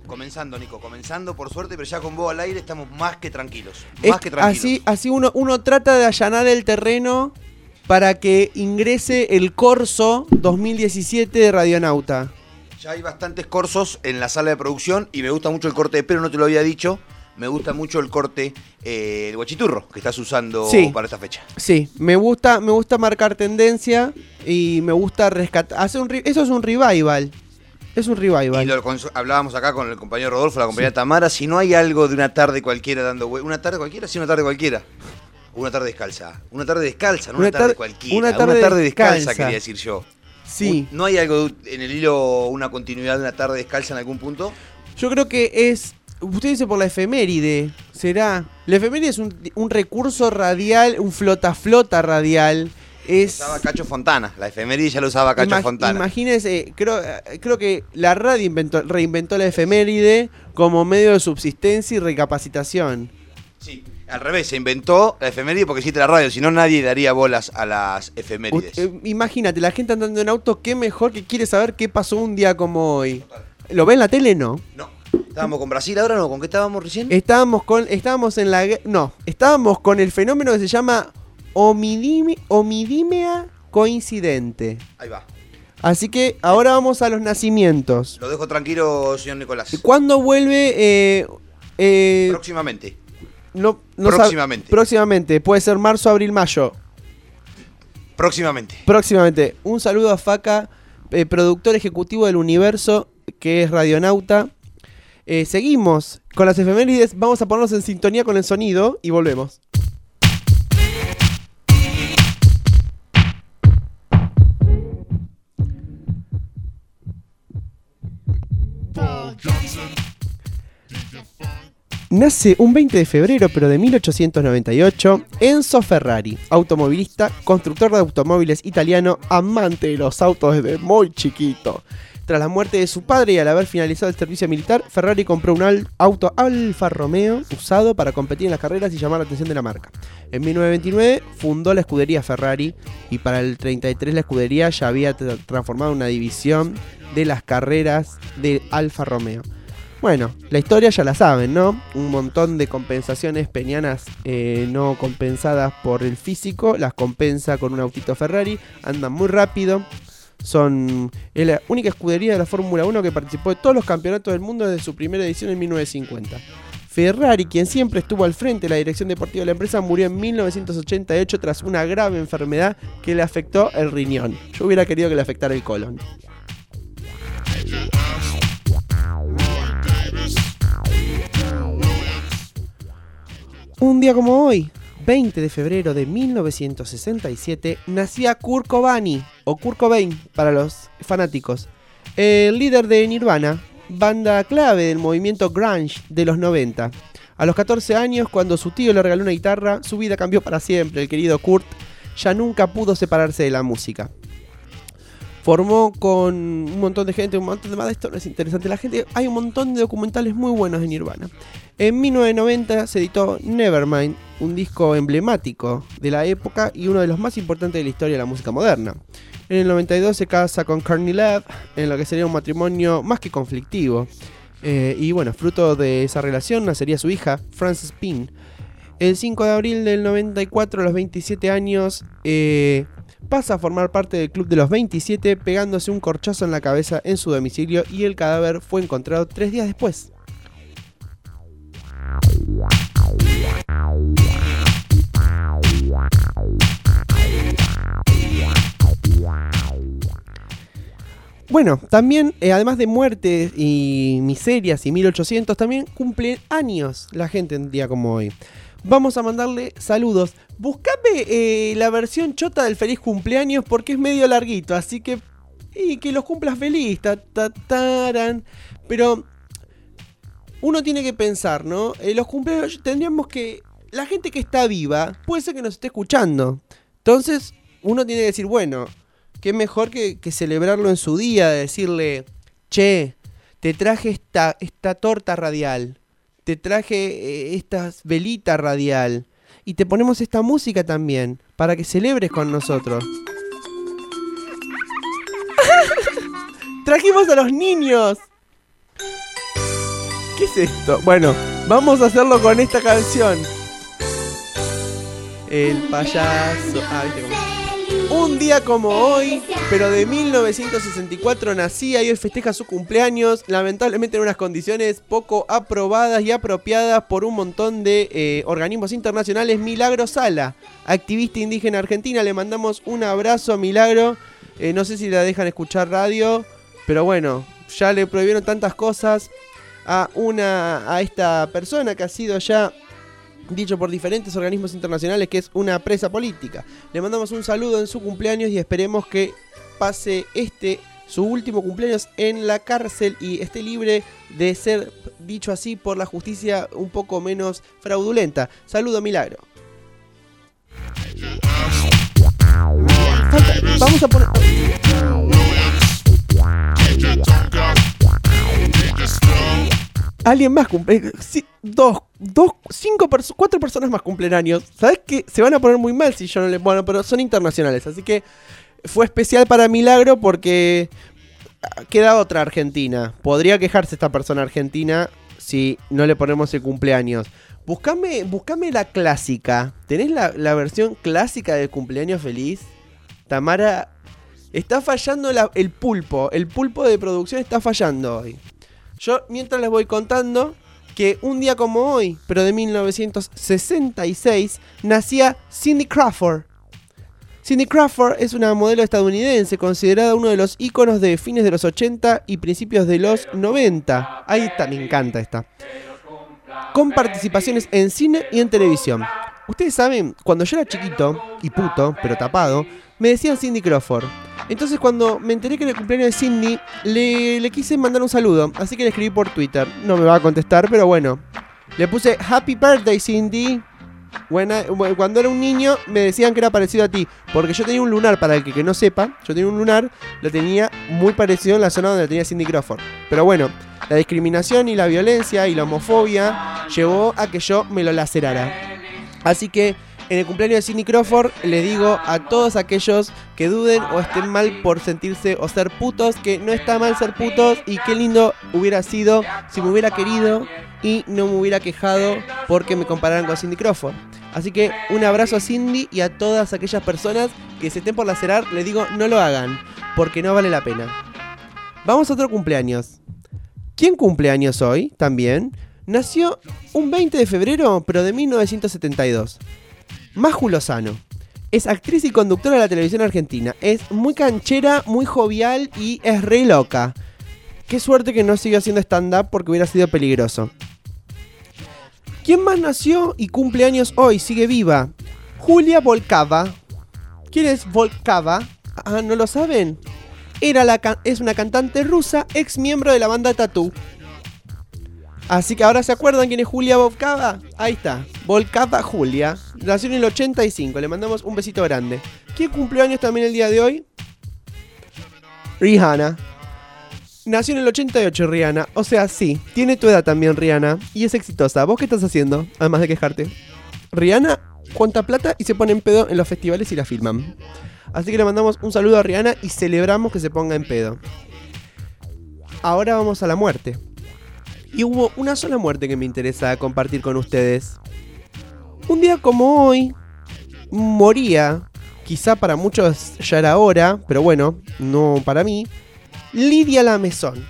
Comenzando, Nico, comenzando por suerte, pero ya con vos al aire estamos más que tranquilos. Es Más que tranquilos. Así, así uno, uno trata de allanar el terreno para que ingrese el Corso dos mil diecisiete de Radionauta. Ya hay bastantes corsos en la sala de producción y me gusta mucho el corte de pelo, no te lo había dicho. Me gusta mucho el corte, eh, el guachiturro que estás usando Sí. para esta fecha. Sí, me gusta, me gusta marcar tendencia y me gusta rescatar. Hacer un, re- eso es un revival. Es un revival. Y lo cons- hablábamos acá con el compañero Rodolfo, la compañera Tamara, si no hay algo de una tarde cualquiera dando hue- ¿Una tarde cualquiera? Sí, una tarde cualquiera. Una tarde descalza. Una tarde descalza, no una, Una tarde tar- cualquiera. una tarde descalza, descalza. quería decir yo. Sí. Un- ¿No hay algo de- en el hilo, una continuidad de una tarde descalza en algún punto? Yo creo que es. Usted dice por la efeméride. ¿Será? La efeméride es un, un recurso radial, un flota-flota radial. Es. Usaba Cacho Fontana. La efeméride ya lo usaba Cacho Ima- Fontana. Imagínese, creo, creo que la radio inventó, reinventó la efeméride como medio de subsistencia y recapacitación. Sí, al revés, se inventó la efeméride porque existe la radio, si no nadie daría bolas a las efemérides. U- eh, imagínate, la gente andando en auto, qué mejor que quiere saber qué pasó un día como hoy. ¿Lo ve en la tele? No. No, estábamos con Brasil ahora, ¿no? ¿Con qué estábamos recién? Estábamos con, estábamos en la, gue- no, estábamos con el fenómeno que se llama omidime- omidimea coincidente. Ahí va. Así que ahora vamos a los nacimientos. Lo dejo tranquilo, señor Nicolás. ¿Cuándo vuelve? Eh, eh, Próximamente. no, no sab- Próximamente. próximamente. Puede ser marzo, abril, mayo. Próximamente. Próximamente. Un saludo a Faca, eh, productor ejecutivo del Universo, que es Radionauta. Eh, seguimos con las efemérides. Vamos a ponernos en sintonía con el sonido y volvemos. Nace un veinte de febrero, pero de mil ochocientos noventa y ocho, Enzo Ferrari, automovilista, constructor de automóviles italiano, amante de los autos desde muy chiquito. Tras la muerte de su padre y al haber finalizado el servicio militar, Ferrari compró un al- auto Alfa Romeo usado para competir en las carreras y llamar la atención de la marca. En mil novecientos veintinueve fundó la escudería Ferrari y para el treinta y tres la escudería ya había tra- transformado en una división de las carreras de Alfa Romeo. Bueno, la historia ya la saben, ¿no? Un montón de compensaciones peñanas eh, no compensadas por el físico, las compensa con un autito Ferrari, andan muy rápido, son es la única escudería de la Fórmula uno que participó de todos los campeonatos del mundo desde su primera edición en mil novecientos cincuenta. Ferrari, quien siempre estuvo al frente de la dirección deportiva de la empresa, murió en mil novecientos ochenta y ocho tras una grave enfermedad que le afectó el riñón. Yo hubiera querido que le afectara el colon. Un día como hoy, veinte de febrero de mil novecientos sesenta y siete, nacía Kurt Cobain, o Kurt Cobain para los fanáticos, el líder de Nirvana, banda clave del movimiento grunge de los noventa. A los catorce años, cuando su tío le regaló una guitarra, su vida cambió para siempre. El querido Kurt ya nunca pudo separarse de la música. Formó con un montón de gente, un montón de más. Esto no es interesante. La gente, hay un montón de documentales muy buenos de Nirvana. En mil novecientos noventa se editó Nevermind, un disco emblemático de la época y uno de los más importantes de la historia de la música moderna. En el noventa y dos se casa con Courtney Love, en lo que sería un matrimonio más que conflictivo. Eh, y bueno, fruto de esa relación nacería su hija, Frances Payne. El cinco de abril del noventa y cuatro, a los veintisiete años, eh, pasa a formar parte del Club de los veintisiete, pegándose un corchazo en la cabeza en su domicilio y el cadáver fue encontrado tres días después. Bueno, también, eh, además de muertes y miserias y mil ochocientos, también cumplen años la gente en un día como hoy. Vamos a mandarle saludos. Buscame eh, la versión chota del feliz cumpleaños porque es medio larguito, así que... Y que los cumplas feliz, ta, ta, taran. Pero uno tiene que pensar, ¿no? Eh, los cumpleaños tendríamos que... La gente que está viva puede ser que nos esté escuchando. Entonces uno tiene que decir, bueno... Qué mejor que, que celebrarlo en su día, de decirle, che, te traje esta, esta torta radial, te traje eh, esta velita radial, y te ponemos esta música también, para que celebres con nosotros. Trajimos a los niños. ¿Qué es esto? Bueno, vamos a hacerlo con esta canción. El payaso. Ah, ¿viste cómo? Un día como hoy, pero de mil novecientos sesenta y cuatro nacía y hoy festeja su cumpleaños, lamentablemente en unas condiciones poco aprobadas y apropiadas por un montón de eh, organismos internacionales. Milagro Sala, activista indígena argentina, le mandamos un abrazo a Milagro. Eh, no sé si la dejan escuchar radio, pero bueno, ya le prohibieron tantas cosas a, una, a esta persona que ha sido ya dicho por diferentes organismos internacionales que es una presa política. Le mandamos un saludo en su cumpleaños y esperemos que pase este, su último cumpleaños en la cárcel y esté libre de ser, dicho así, por la justicia un poco menos fraudulenta. Saludo, Milagro. Falta, vamos a poner... Alguien más cumple, sí, dos, dos, cinco, perso- cuatro personas más cumplen años. ¿Sabes qué? Se van a poner muy mal si yo no le... Bueno, pero son internacionales, así que fue especial para Milagro porque queda otra Argentina. Podría quejarse esta persona argentina si no le ponemos el cumpleaños. Buscame, buscame la clásica. ¿Tenés la, la versión clásica del cumpleaños feliz? Tamara, está fallando la, el pulpo. El pulpo de producción está fallando hoy. Yo mientras les voy contando que un día como hoy, pero de mil novecientos sesenta y seis, nacía Cindy Crawford. Cindy Crawford es una modelo estadounidense considerada uno de los íconos de fines de los ochenta y principios de los noventa. Ahí está, me encanta esta. Con participaciones en cine y en televisión. Ustedes saben, cuando yo era chiquito y puto, pero tapado, me decían Cindy Crawford. Entonces cuando me enteré que era el cumpleaños de Cindy, le, le quise mandar un saludo, así que le escribí por Twitter. No me va a contestar, pero bueno. Le puse Happy Birthday, Cindy. Buena, cuando era un niño me decían que era parecido a ti, porque yo tenía un lunar, para el que, que no sepa, yo tenía un lunar, lo tenía muy parecido en la zona donde tenía Cindy Crawford. Pero bueno, la discriminación y la violencia y la homofobia llevó a que yo me lo lacerara. Así que en el cumpleaños de Cindy Crawford le digo a todos aquellos que duden o estén mal por sentirse o ser putos, que no está mal ser putos y qué lindo hubiera sido si me hubiera querido y no me hubiera quejado porque me compararan con Cindy Crawford. Así que un abrazo a Cindy y a todas aquellas personas que se estén por lacerar, les digo no lo hagan, porque no vale la pena. Vamos a otro cumpleaños. ¿Quién cumple años hoy también? Nació un veinte de febrero, pero de mil novecientos setenta y dos. Maju Lozano. Es actriz y conductora de la televisión argentina. Es muy canchera, muy jovial y es re loca. Qué suerte que no siguió haciendo stand-up porque hubiera sido peligroso. ¿Quién más nació y cumple años hoy? Sigue viva. Julia Volkova. ¿Quién es Volkova? Ah, ¿no lo saben? Era la can- es una cantante rusa, ex miembro de la banda Tatú. Así que ahora se acuerdan quién es Julia Volkova. Ahí está, Volkova Julia. Nació en el ochenta y cinco, le mandamos un besito grande. ¿Quién cumplió años también el día de hoy? Rihanna. Nació en el ochenta y ocho Rihanna, o sea, sí, tiene tu edad también Rihanna y es exitosa. ¿Vos qué estás haciendo, además de quejarte? Rihanna cuenta plata y se pone en pedo en los festivales y la filman. Así que le mandamos un saludo a Rihanna y celebramos que se ponga en pedo. Ahora vamos a la muerte. Y hubo una sola muerte que me interesa compartir con ustedes. Un día como hoy, moría, quizá para muchos ya era hora, pero bueno, no para mí, Lidia Lamezón,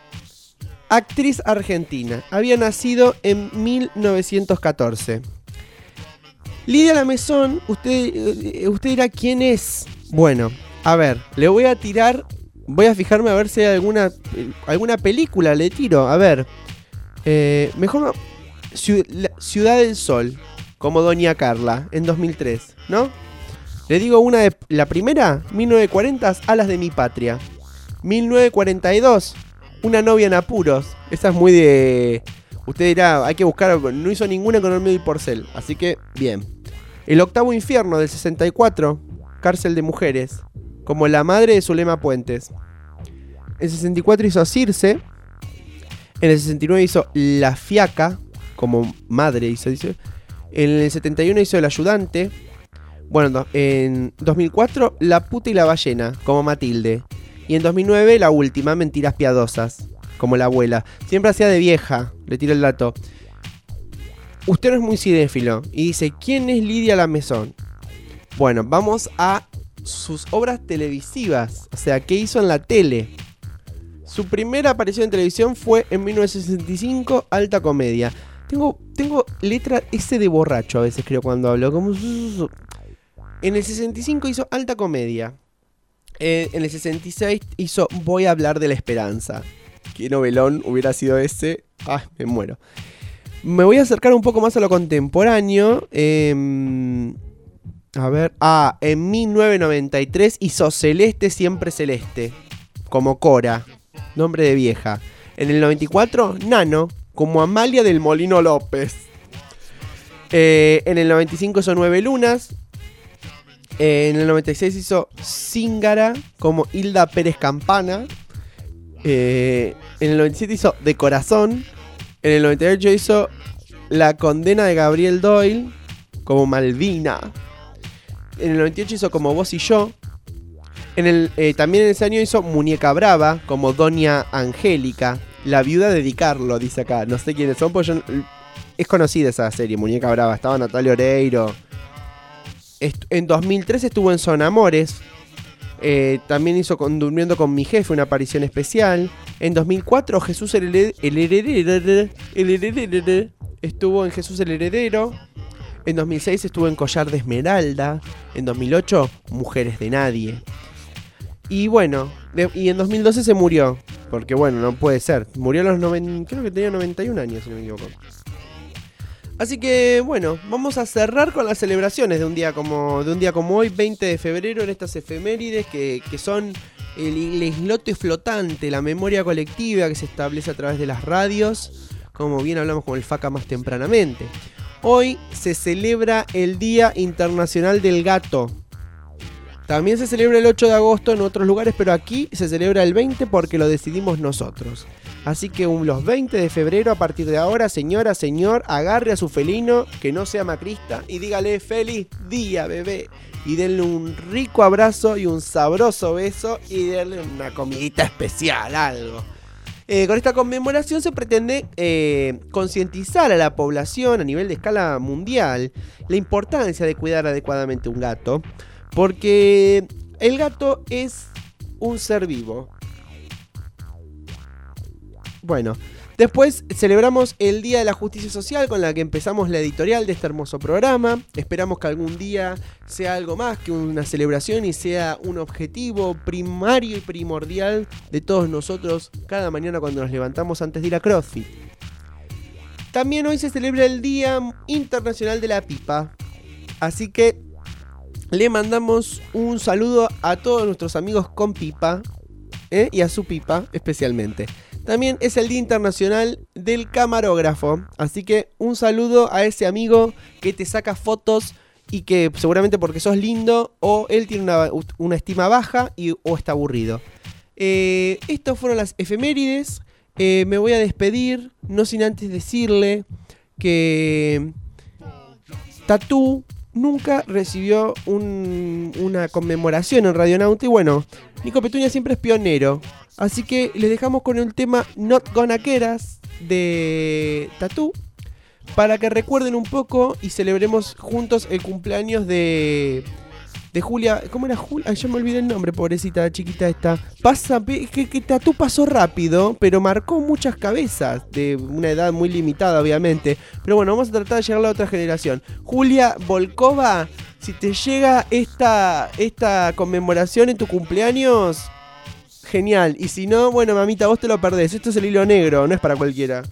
actriz argentina. Había nacido en mil novecientos catorce. Lidia Lamezón, usted, usted dirá quién es. Bueno, a ver, le voy a tirar, voy a fijarme a ver si hay alguna, alguna película, le tiro, a ver. Eh, mejor Ciudad del Sol, como Doña Carla, en dos mil tres, ¿no? Le digo una de la primera, mil novecientos cuarenta, Alas de mi patria. mil novecientos cuarenta y dos, Una novia en apuros. Esa es muy de... Usted dirá, hay que buscar, no hizo ninguna con Olmedo y Porcel, así que bien. El octavo infierno del sesenta y cuatro, Cárcel de mujeres, como la madre de Zulema Puentes. En el sesenta y cuatro hizo Circe. En el sesenta y nueve hizo La Fiaca, como madre hizo, dice. En el setenta y uno hizo El Ayudante. Bueno, en dos mil cuatro La Puta y la Ballena, como Matilde. Y en dos mil nueve la última, Mentiras Piadosas. como la abuela. Siempre hacía de vieja, le tiro el dato. Usted no es muy cinéfilo y dice, ¿quién es Lidia Lamezón? Bueno, vamos a sus obras televisivas, o sea, ¿qué hizo en la tele? Su primera aparición en televisión fue en mil novecientos sesenta y cinco, Alta Comedia. Tengo, tengo letra S de borracho a veces, creo, cuando hablo. Como... En el sesenta y cinco hizo Alta Comedia. Eh, en el sesenta y seis hizo Voy a hablar de la esperanza. Qué novelón hubiera sido ese. Ah, me muero. Me voy a acercar un poco más a lo contemporáneo. Eh, a ver. Ah, en mil novecientos noventa y tres hizo Celeste Siempre Celeste. Como Cora. Nombre de vieja. En el noventa y cuatro, Nano. Como Amalia del Molino López. Eh, en el noventa y cinco hizo Nueve Lunas. Eh, en el noventa y seis hizo Zíngara. Como Hilda Pérez Campana. Eh, en el noventa y siete hizo De Corazón. En el noventa y ocho hizo La Condena de Gabriel Doyle. Como Malvina. En el noventa y ocho hizo Como Vos y Yo. En el, eh, también en ese año hizo Muñeca Brava. Como Doña Angélica. La viuda de Di Carlo, dice acá. No sé quiénes son, porque yo, es conocida esa serie, Muñeca Brava. Estaba Natalia Oreiro. Est- en dos mil tres estuvo en Son Amores. Eh, también hizo con, Durmiendo con mi jefe, una aparición especial. En dos mil cuatro, Jesús el, hered- el heredero. El heredero. Estuvo en Jesús el Heredero. En dos mil seis estuvo en Collar de Esmeralda. En dos mil ocho, Mujeres de Nadie. Y bueno, de, y en dos mil doce se murió. Porque bueno, no puede ser. Murió a los noventa, creo que tenía noventa y un años, si no me equivoco. Así que bueno, vamos a cerrar con las celebraciones de un día como, de un día como hoy, veinte de febrero, en estas efemérides que, que son el, el islote flotante, la memoria colectiva que se establece a través de las radios, como bien hablamos con el Faca más tempranamente. Hoy se celebra el Día Internacional del Gato. También se celebra el ocho de agosto en otros lugares, pero aquí se celebra el veinte porque lo decidimos nosotros. Así que un, los veinte de febrero, a partir de ahora, señora, señor, agarre a su felino, que no sea macrista, y dígale feliz día, bebé. Y denle un rico abrazo y un sabroso beso y denle una comidita especial, algo. Eh, con esta conmemoración se pretende eh, concientizar a la población a nivel de escala mundial la importancia de cuidar adecuadamente un gato. Porque el gato es un ser vivo. Bueno, después celebramos el Día de la Justicia Social, con la que empezamos la editorial de este hermoso programa. Esperamos que algún día sea algo más que una celebración y sea un objetivo primario y primordial de todos nosotros cada mañana cuando nos levantamos antes de ir a CrossFit. También hoy se celebra el Día Internacional de la Pipa. Así que le mandamos un saludo a todos nuestros amigos con pipa, ¿eh? Y a su pipa especialmente. También es el Día Internacional del Camarógrafo, así que un saludo a ese amigo que te saca fotos y que seguramente porque sos lindo o él tiene una, una estima baja y, o está aburrido. Eh, estas fueron las efemérides. Eh, me voy a despedir, no sin antes decirle que Tatú nunca recibió un, una conmemoración en Radionauta. Y bueno, Nico Petunia siempre es pionero. Así que les dejamos con el tema Not Gonna Get Us de Tatú, para que recuerden un poco y celebremos juntos el cumpleaños de, de Julia. ¿Cómo era Julia? Ay, yo me olvidé el nombre, pobrecita chiquita esta. Pasa, que, que Tatú pasó rápido, pero marcó muchas cabezas de una edad muy limitada, obviamente. Pero bueno, vamos a tratar de llegar a la otra generación. Julia Volkova, si te llega esta, esta conmemoración en tu cumpleaños, genial. Y si no, bueno, mamita, vos te lo perdés. Esto es el hilo negro, no es para cualquiera.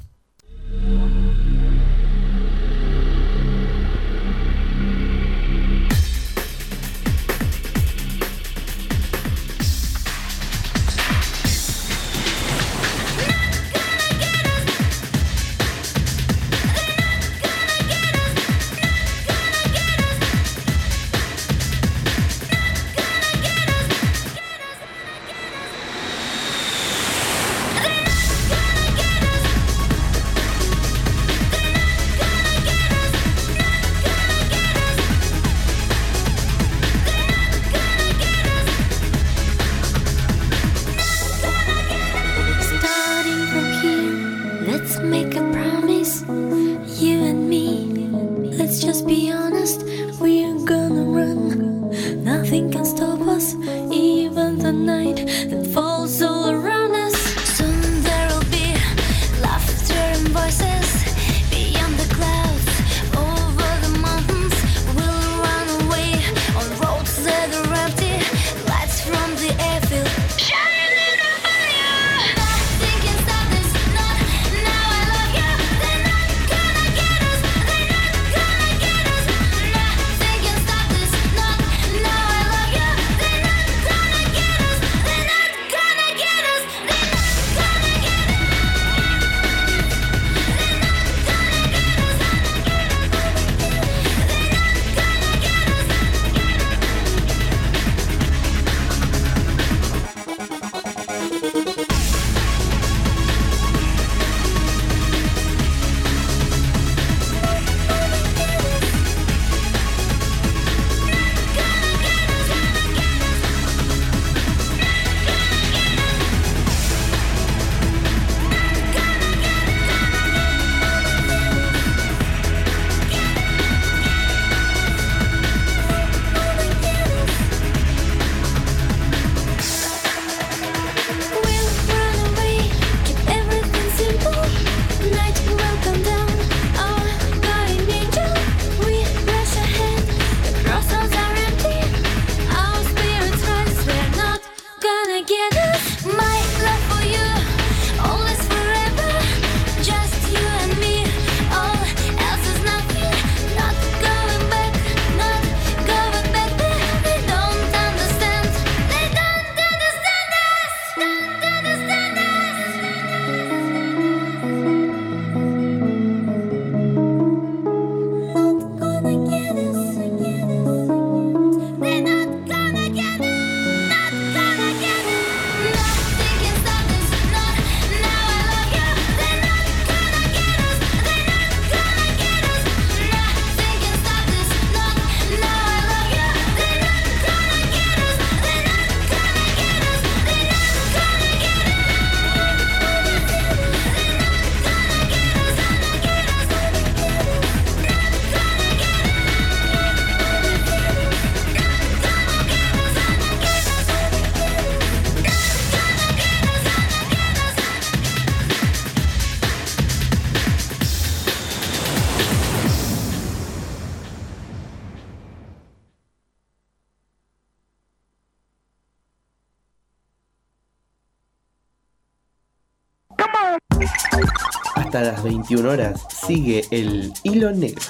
Hasta las veintiuna horas sigue el Hilo Negro.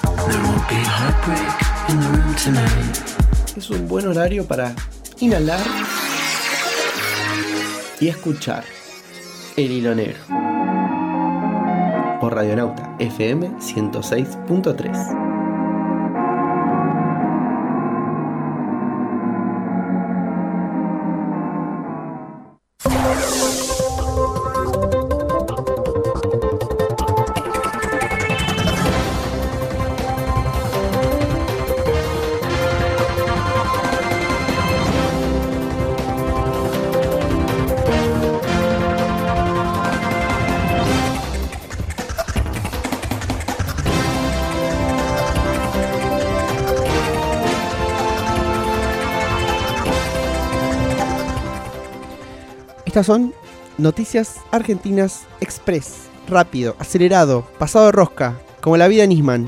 Es un buen horario para inhalar y escuchar el Hilo Negro por Radionauta F M ciento seis punto tres. Estas son noticias argentinas express, rápido, acelerado, pasado de rosca, como la vida de Nisman.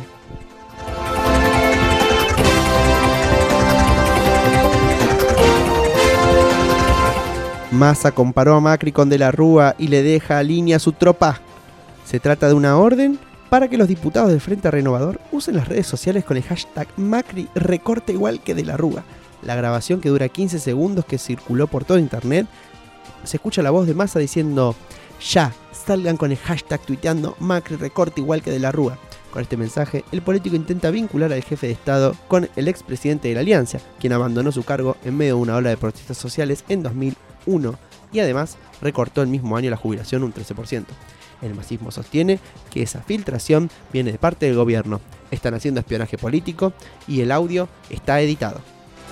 Massa comparó a Macri con De la Rúa y le deja a línea a su tropa. Se trata de una orden para que los diputados del Frente Renovador usen las redes sociales con el hashtag Macri recorta igual que De la Rúa. La grabación, que dura quince segundos, que circuló por todo internet, se escucha la voz de Massa diciendo: ya, salgan con el hashtag tuiteando Macri recorta igual que De la Rúa. Con este mensaje, el político intenta vincular al jefe de Estado con el expresidente de la Alianza, quien abandonó su cargo en medio de una ola de protestas sociales en dos mil uno y además recortó el mismo año la jubilación un trece por ciento. El masismo sostiene que esa filtración viene de parte del gobierno. Están haciendo espionaje político y el audio está editado.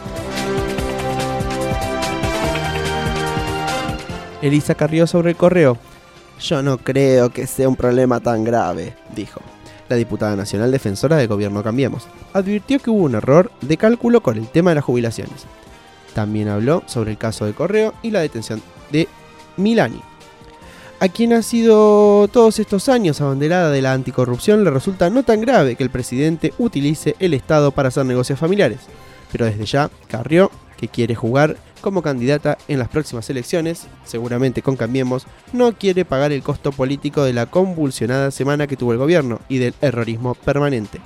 Elisa Carrió sobre el correo. Yo no creo que sea un problema tan grave, dijo. La diputada nacional defensora del gobierno Cambiemos advirtió que hubo un error de cálculo con el tema de las jubilaciones. También habló sobre el caso de Correo y la detención de Milani. A quien ha sido todos estos años abanderada de la anticorrupción le resulta no tan grave que el presidente utilice el Estado para hacer negocios familiares. Pero desde ya, Carrió, que quiere jugar como candidata en las próximas elecciones, seguramente con Cambiemos, no quiere pagar el costo político de la convulsionada semana que tuvo el gobierno y del errorismo permanente.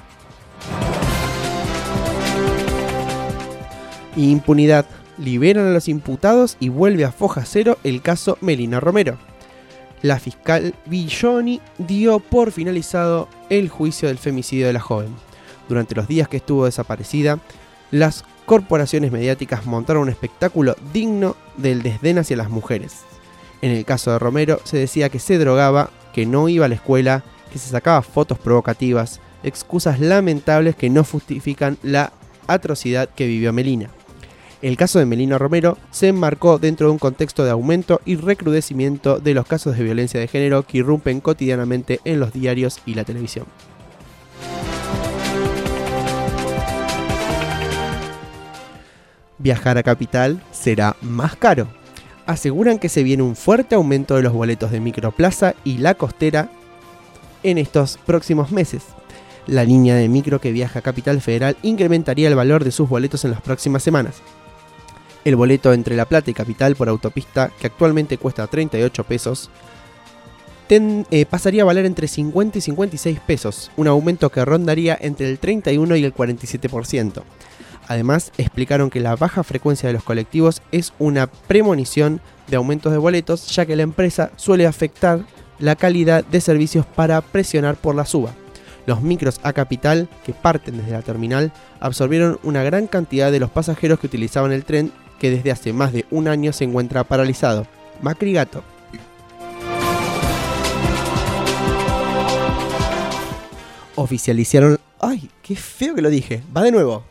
Impunidad. Liberan a los imputados y vuelve a foja cero el caso Melina Romero. La fiscal Villoni dio por finalizado el juicio del femicidio de la joven. Durante los días que estuvo desaparecida, las corporaciones mediáticas montaron un espectáculo digno del desdén hacia las mujeres. En el caso de Romero se decía que se drogaba, que no iba a la escuela, que se sacaba fotos provocativas, excusas lamentables que no justifican la atrocidad que vivió Melina. El caso de Melina Romero se enmarcó dentro de un contexto de aumento y recrudecimiento de los casos de violencia de género que irrumpen cotidianamente en los diarios y la televisión. Viajar a Capital será más caro. Aseguran que se viene un fuerte aumento de los boletos de Microplaza y La Costera en estos próximos meses. La línea de micro que viaja a Capital Federal incrementaría el valor de sus boletos en las próximas semanas. El boleto entre La Plata y Capital por autopista, que actualmente cuesta treinta y ocho pesos, ten, eh, pasaría a valer entre cincuenta y cincuenta y seis pesos, un aumento que rondaría entre el treinta y uno y el cuarenta y siete por ciento. Además, explicaron que la baja frecuencia de los colectivos es una premonición de aumentos de boletos, ya que la empresa suele afectar la calidad de servicios para presionar por la suba. Los micros a Capital, que parten desde la terminal, absorbieron una gran cantidad de los pasajeros que utilizaban el tren, que desde hace más de un año se encuentra paralizado. Macri Gato. Oficializaron... ¡Ay, qué feo que lo dije! Va de nuevo.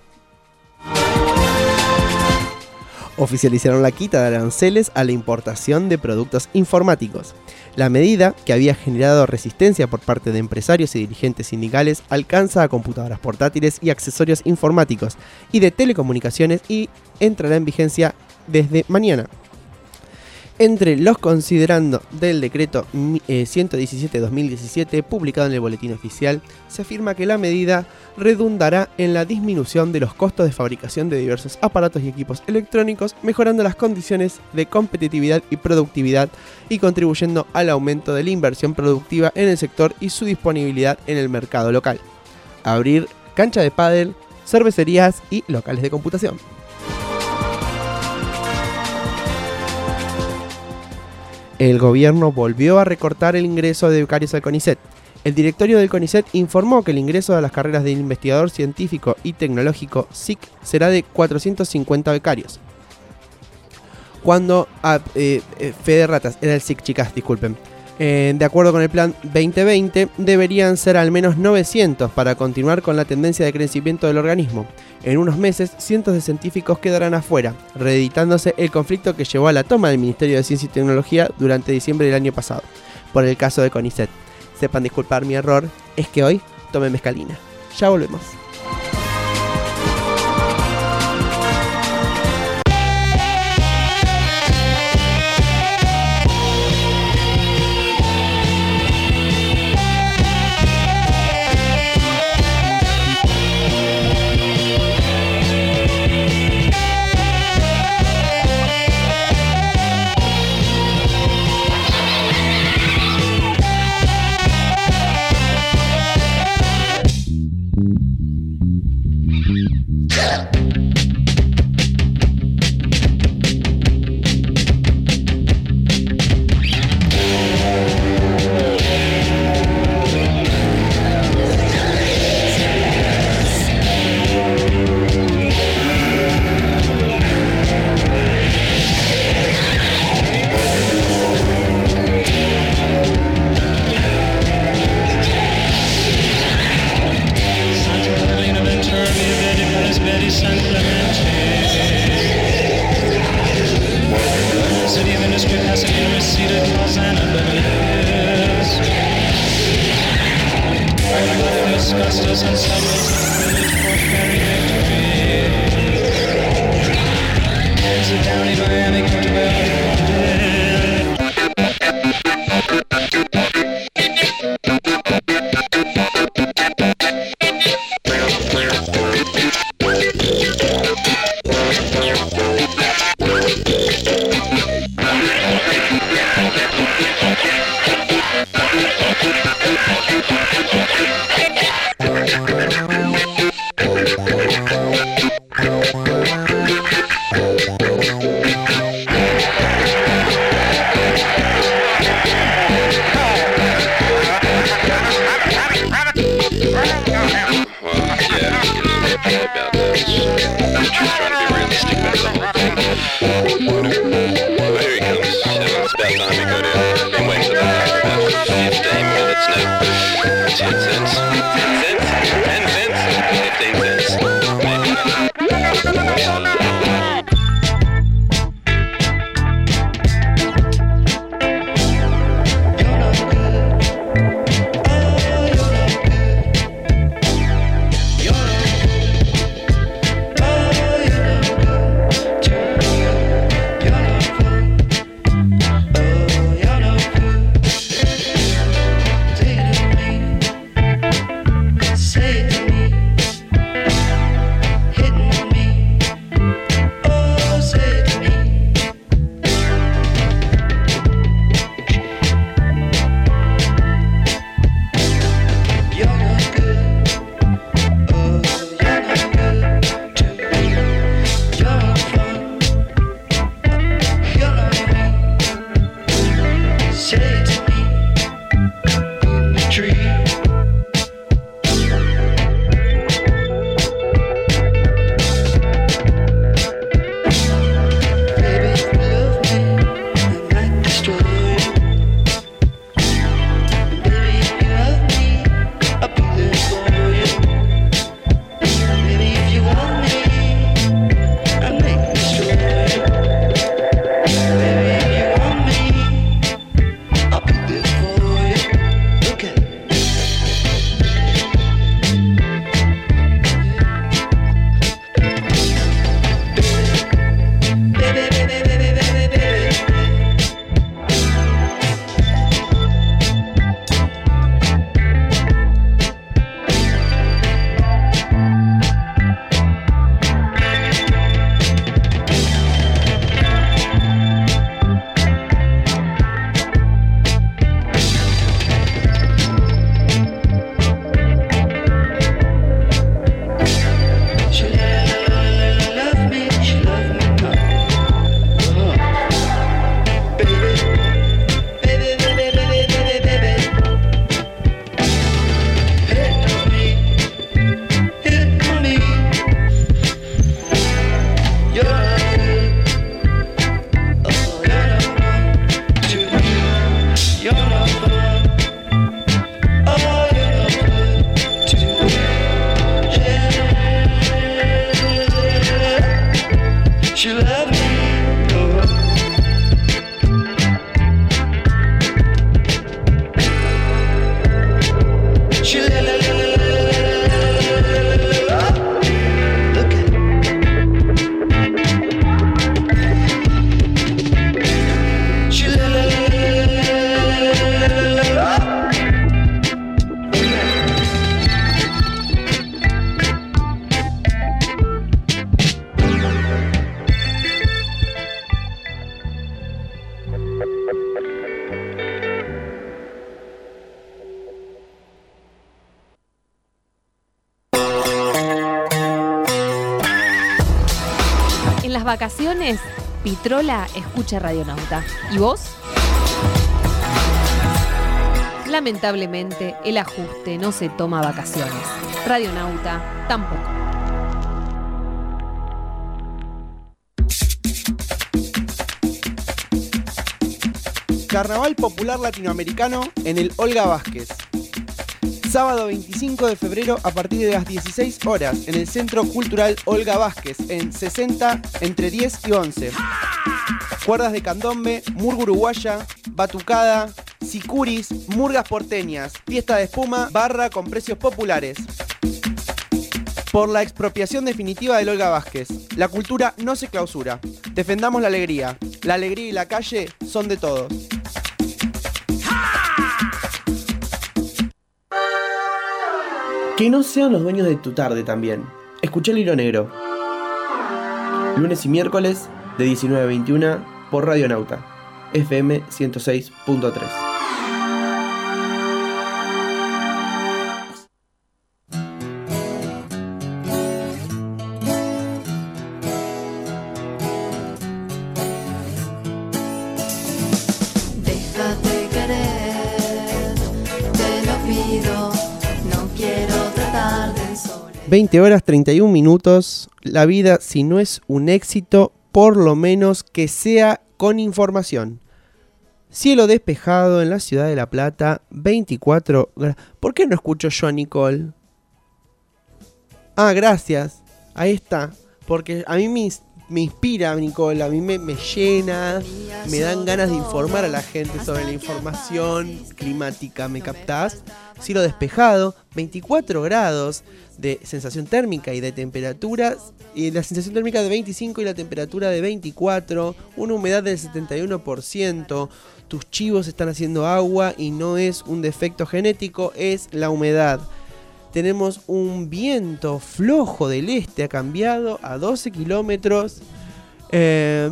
Oficializaron la quita de aranceles a la importación de productos informáticos. La medida, que había generado resistencia por parte de empresarios y dirigentes sindicales, alcanza a computadoras portátiles y accesorios informáticos y de telecomunicaciones y entrará en vigencia desde mañana. Entre los considerando del decreto eh, ciento diecisiete barra dos mil diecisiete, publicado en el Boletín Oficial, se afirma que la medida redundará en la disminución de los costos de fabricación de diversos aparatos y equipos electrónicos, mejorando las condiciones de competitividad y productividad y contribuyendo al aumento de la inversión productiva en el sector y su disponibilidad en el mercado local. Abrir cancha de pádel, cervecerías y locales de computación. El gobierno volvió a recortar el ingreso de becarios al CONICET. El directorio del CONICET informó que el ingreso a las carreras de investigador científico y tecnológico S I C será de cuatrocientos cincuenta becarios. Cuando... Ah, eh, eh, fe de ratas, era el S I C, chicas, disculpen. Eh, de acuerdo con el plan veinte veinte, deberían ser al menos novecientos para continuar con la tendencia de crecimiento del organismo. En unos meses, cientos de científicos quedarán afuera, reeditándose el conflicto que llevó a la toma del Ministerio de Ciencia y Tecnología durante diciembre del año pasado, por el caso de CONICET. Sepan disculpar mi error, es que hoy tomé mezcalina. Ya volvemos. vacaciones, Pitrola escucha Radionauta. ¿Y vos? Lamentablemente, el ajuste no se toma vacaciones. Radionauta tampoco. Carnaval Popular Latinoamericano en el Olga Vázquez. Sábado veinticinco de febrero a partir de las dieciséis horas en el Centro Cultural Olga Vázquez en sesenta entre diez y once. Cuerdas de candombe, murga uruguaya, batucada, sicuris, murgas porteñas, fiesta de espuma, barra con precios populares. Por la expropiación definitiva del Olga Vázquez. La cultura no se clausura. Defendamos la alegría. La alegría y la calle son de todos. Que no sean los dueños de tu tarde también. Escuché el Hilo Negro. Lunes y miércoles de diecinueve a veintiuna por Radionauta. F M ciento seis punto tres. Déjate querer, te lo pido, no quiero tratar de soledad. veinte horas treinta y un minutos. La vida, si no es un éxito, por lo menos que sea con información. Cielo despejado en la ciudad de La Plata, veinticuatro grados. ¿Por qué no escucho yo a Nicole? Ah, gracias. Ahí está. Porque a mí me, me inspira Nicole, a mí me, me llena, me dan ganas de informar a la gente sobre la información climática. ¿Me captás? Cielo despejado, veinticuatro grados de sensación térmica y de temperatura, y la sensación térmica de veinticinco y la temperatura de veinticuatro, una humedad del setenta y uno por ciento. Tus chivos están haciendo agua y no es un defecto genético, es la humedad. Tenemos un viento flojo del este, ha cambiado a doce kilómetros. Eh,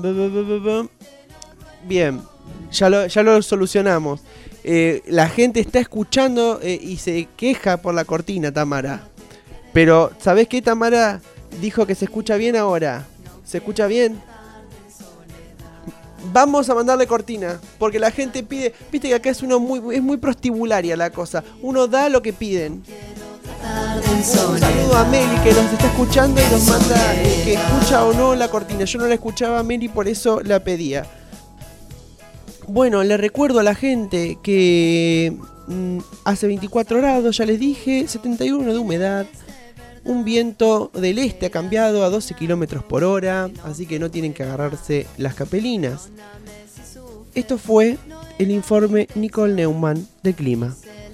bien, ya lo, ya lo solucionamos. Eh, la gente está escuchando eh, y se queja por la cortina, Tamara. Pero, ¿sabés qué? Tamara dijo que se escucha bien ahora. ¿Se escucha bien? Vamos a mandarle cortina, porque la gente pide. Viste que acá es uno muy, es muy prostibularia la cosa. Uno da lo que piden. Un saludo a Meli que nos está escuchando y nos manda eh, que escucha o no la cortina. Yo no la escuchaba a Meli, por eso la pedía. Bueno, le recuerdo a la gente que mmm, hace veinticuatro grados, ya les dije, setenta y uno de humedad. Un viento del este ha cambiado a doce kilómetros por hora, así que no tienen que agarrarse las capelinas. Esto fue el informe Nicole Neumann de clima.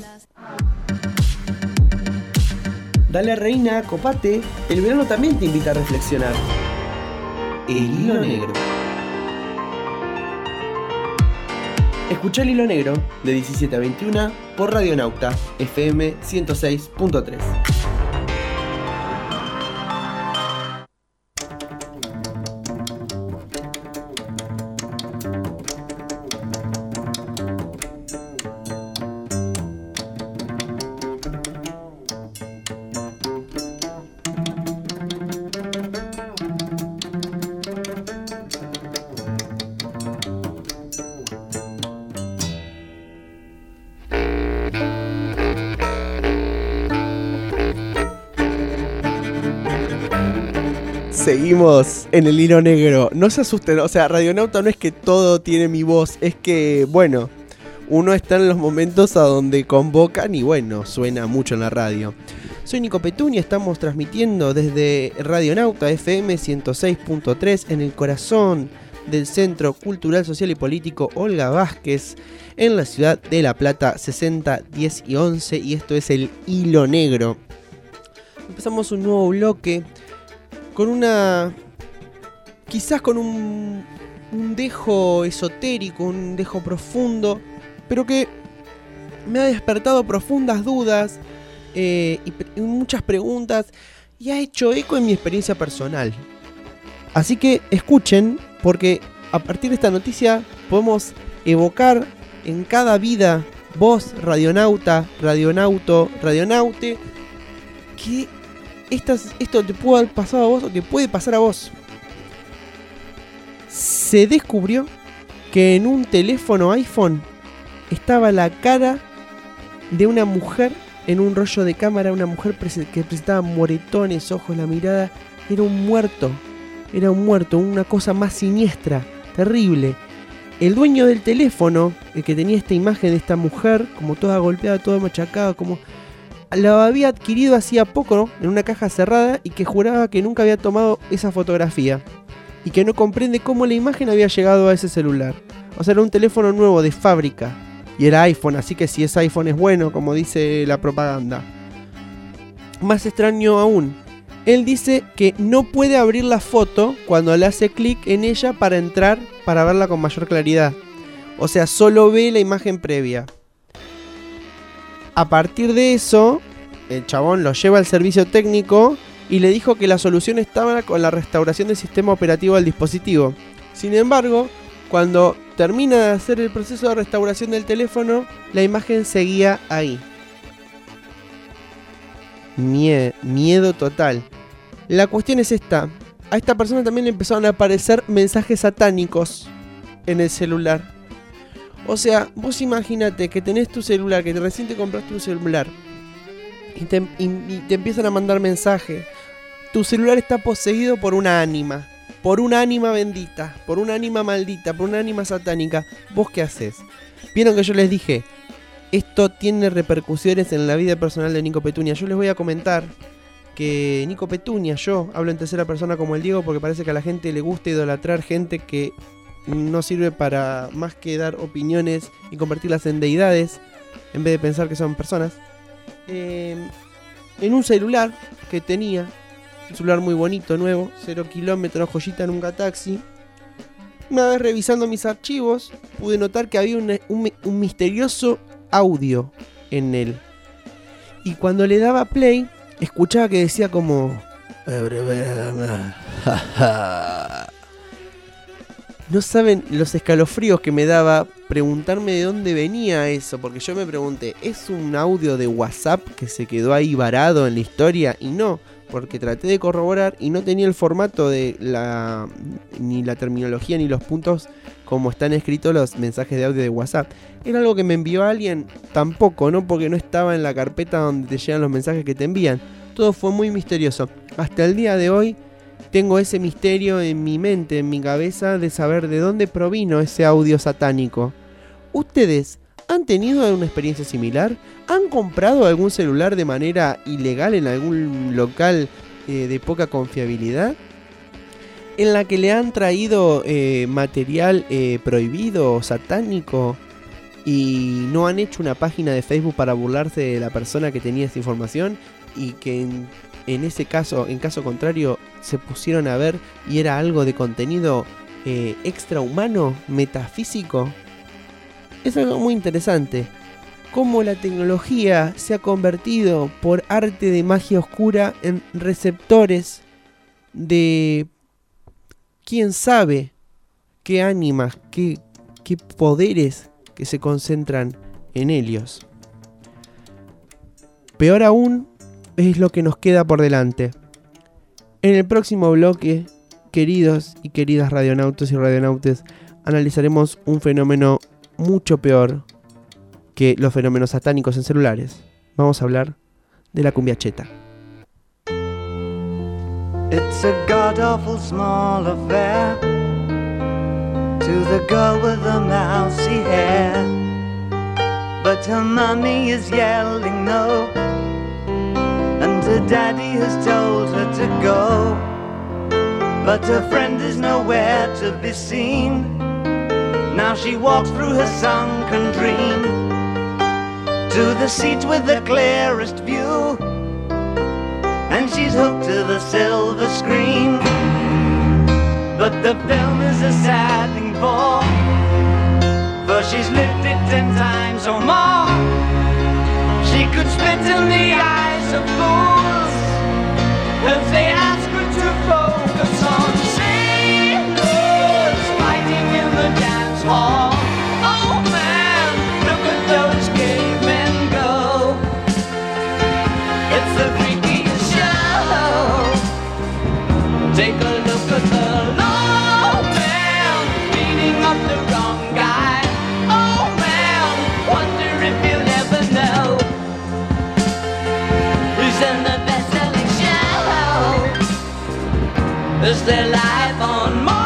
Dale reina, copate, el verano también te invita a reflexionar. El Hilo Negro. Escuchá el Hilo Negro de diecisiete a veintiuna por Radionauta F M ciento seis punto tres. Seguimos en el Hilo Negro. No se asusten, o sea, Radionauta no es que todo tiene mi voz, es que, bueno, uno está en los momentos a donde convocan y, bueno, suena mucho en la radio. Soy Nico Petuni, estamos transmitiendo desde Radionauta F M ciento seis punto tres en el corazón del Centro Cultural, Social y Político Olga Vázquez, en la ciudad de La Plata, sesenta, diez y once, y esto es el Hilo Negro. Empezamos un nuevo bloque con una, quizás con un, un dejo esotérico, un dejo profundo, pero que me ha despertado profundas dudas eh, y, y muchas preguntas y ha hecho eco en mi experiencia personal. Así que escuchen, porque a partir de esta noticia podemos evocar en cada vida, vos, radionauta, radionauto, radionaute, que Estas, esto te puede haber pasado a vos o te puede pasar a vos. se descubrió que en un teléfono iPhone estaba la cara de una mujer en un rollo de cámara, una mujer que presentaba moretones, ojos, la mirada, era un muerto, era un muerto, una cosa más siniestra, terrible. El dueño del teléfono, el que tenía esta imagen de esta mujer, como toda golpeada, toda machacada, como la había adquirido hacía poco, ¿no? En una caja cerrada, y que juraba que nunca había tomado esa fotografía y que no comprende cómo la imagen había llegado a ese celular. O sea, era un teléfono nuevo de fábrica y era iPhone, así que si es iPhone es bueno, como dice la propaganda. Más extraño aún, él dice que no puede abrir la foto cuando le hace clic en ella para entrar, para verla con mayor claridad. O sea, solo ve la imagen previa. A partir de eso, el chabón lo lleva al servicio técnico y le dijo que la solución estaba con la restauración del sistema operativo del dispositivo. Sin embargo, cuando termina de hacer el proceso de restauración del teléfono, la imagen seguía ahí. Mie- miedo total. La cuestión es esta. A esta persona también le empezaron a aparecer mensajes satánicos en el celular. O sea, vos imagínate que tenés tu celular, que recién te compraste un celular y te, y, y te empiezan a mandar mensajes. Tu celular está poseído por una ánima, por una ánima bendita, por una ánima maldita, por una ánima satánica. ¿Vos qué haces? Vieron que yo les dije, esto tiene repercusiones en la vida personal de Nico Petunia. Yo les voy a comentar que Nico Petunia, yo hablo en tercera persona como el Diego porque parece que a la gente le gusta idolatrar gente que no sirve para más que dar opiniones y convertirlas en deidades en vez de pensar que son personas. Eh, en un celular que tenía, un celular muy bonito, nuevo, cero kilómetros, joyita, nunca taxi. Una vez revisando mis archivos, pude notar que había un, un, un misterioso audio en él. Y cuando le daba play, escuchaba que decía como... No saben los escalofríos que me daba preguntarme de dónde venía eso, porque yo me pregunté, ¿es un audio de WhatsApp que se quedó ahí varado en la historia? Y no, porque traté de corroborar y no tenía el formato de la ni la terminología ni los puntos como están escritos los mensajes de audio de WhatsApp. Era algo que me envió alguien, tampoco, ¿no? Porque no estaba en la carpeta donde te llegan los mensajes que te envían. Todo fue muy misterioso. Hasta el día de hoy tengo ese misterio en mi mente, en mi cabeza, de saber de dónde provino ese audio satánico. ¿Ustedes han tenido alguna experiencia similar? ¿Han comprado algún celular de manera ilegal en algún local eh, de poca confiabilidad? ¿En la que le han traído eh, material eh, prohibido o satánico y no han hecho una página de Facebook para burlarse de la persona que tenía esa información y que en, en ese caso, en caso contrario, se pusieron a ver y era algo de contenido eh, extrahumano, metafísico? Es algo muy interesante. Cómo la tecnología se ha convertido por arte de magia oscura en receptores de quién sabe qué ánimas, qué, qué poderes que se concentran en ellos. Peor aún es lo que nos queda por delante. En el próximo bloque, queridos y queridas radionautas y radionautes, analizaremos un fenómeno mucho peor que los fenómenos satánicos en celulares. Vamos a hablar de la cumbiacheta. It's a god-awful small affair to the girl with the mousy hair, but her mommy is yelling no, and her daddy has told her to go, but her friend is nowhere to be seen. Now she walks through her sunken dream to the seat with the clearest view, and she's hooked to the silver screen. But the film is a sad thing for, for she's lived it ten times or more. She could spit in the eyes of fools if they ask her to focus on sailors fighting in the dance hall. Oh man, look at those cavemen go. It's the freakiest show. Take a look at the low man the wrong guy. Oh man, wonder if you'll ever know who's in the best-selling show. Is there life on Mars?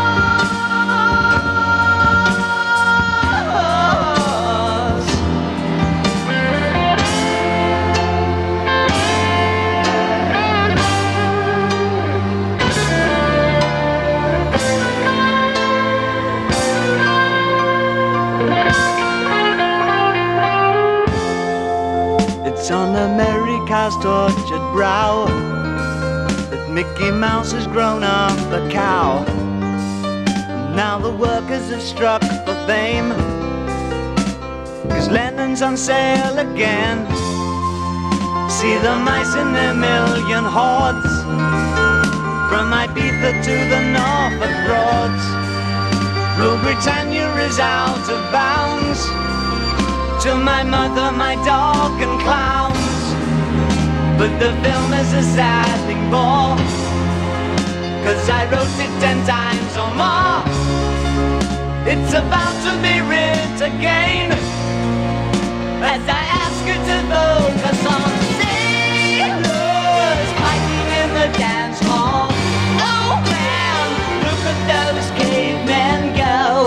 It's on America's tortured brow that Mickey Mouse has grown up a cow. Now the workers have struck for fame, 'cause Lennon's on sale again. See the mice in their million hordes, from Ibiza to the Norfolk Broads. Rule Britannia is out of bounds. To my mother, my dog and clowns. But the film is a sad thing more, 'cause I wrote it ten times or more. It's about to be writ again, as I ask you to focus on sailors fighting in the dance hall. Oh man, look at those cavemen go.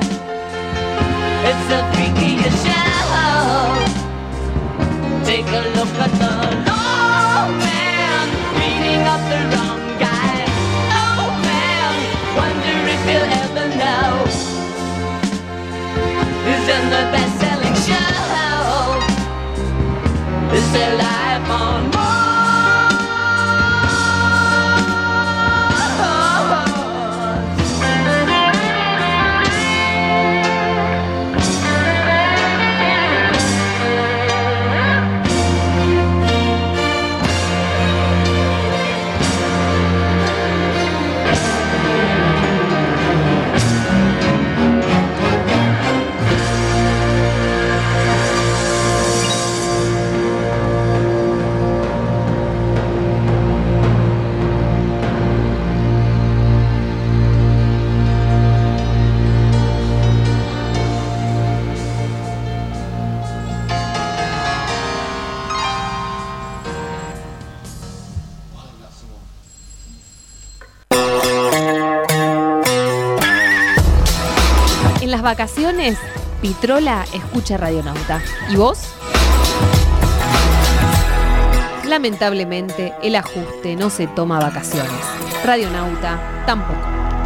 It's the freakiest show. Take a look at the law man beating up the wrong guy. Oh man, wonder if you'll ever know who's in the best-selling show. Is there life on Mars? Vacaciones, Pitrola escucha Radionauta. ¿Y vos? Lamentablemente, el ajuste no se toma vacaciones. Radionauta tampoco.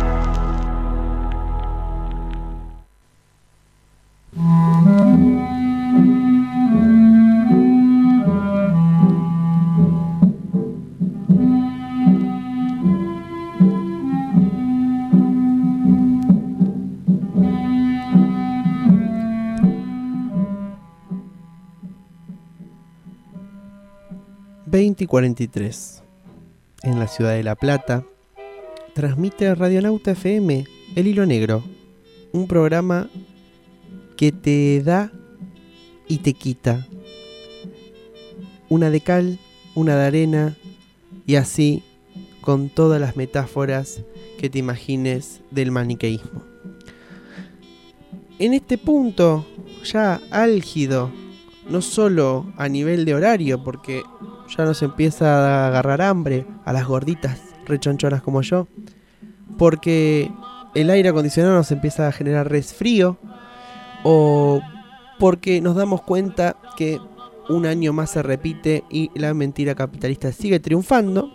veinte y cuarenta y tres, en la ciudad de La Plata, transmite Radionauta F M, El Hilo Negro, un programa que te da y te quita, una de cal, una de arena, y así con todas las metáforas que te imagines del maniqueísmo. En este punto, ya álgido, no solo a nivel de horario, porque ya nos empieza a agarrar hambre a las gorditas rechonchonas como yo, porque el aire acondicionado nos empieza a generar resfrío, o porque nos damos cuenta que un año más se repite y la mentira capitalista sigue triunfando.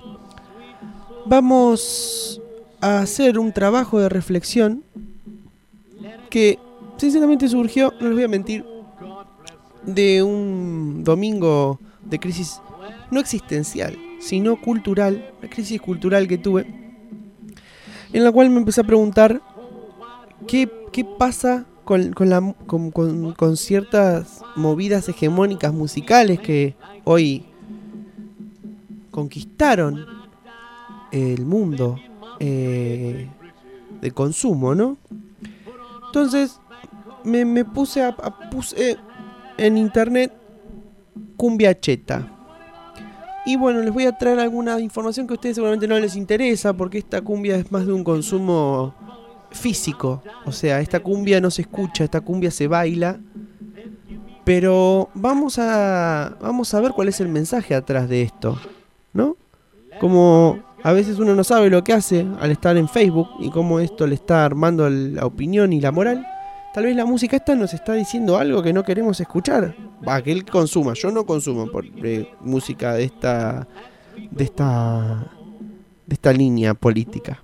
Vamos a hacer un trabajo de reflexión que sinceramente surgió, no les voy a mentir, de un domingo de crisis no existencial, sino cultural, una crisis cultural que tuve, en la cual me empecé a preguntar qué, qué pasa con, con, la, con, con, con ciertas movidas hegemónicas musicales que hoy conquistaron el mundo eh, de consumo, ¿no? Entonces me, me puse a, a puse en internet cumbia cheta. Y bueno, les voy a traer alguna información que a ustedes seguramente no les interesa, porque esta cumbia es más de un consumo físico. O sea, esta cumbia no se escucha, esta cumbia se baila. Pero vamos a, vamos a ver cuál es el mensaje atrás de esto, ¿no? Como a veces uno no sabe lo que hace al estar en Facebook y cómo esto le está armando la opinión y la moral. Tal vez la música esta nos está diciendo algo que no queremos escuchar. Va, que él consuma. Yo no consumo por, eh, música de esta, de esta, de esta línea política.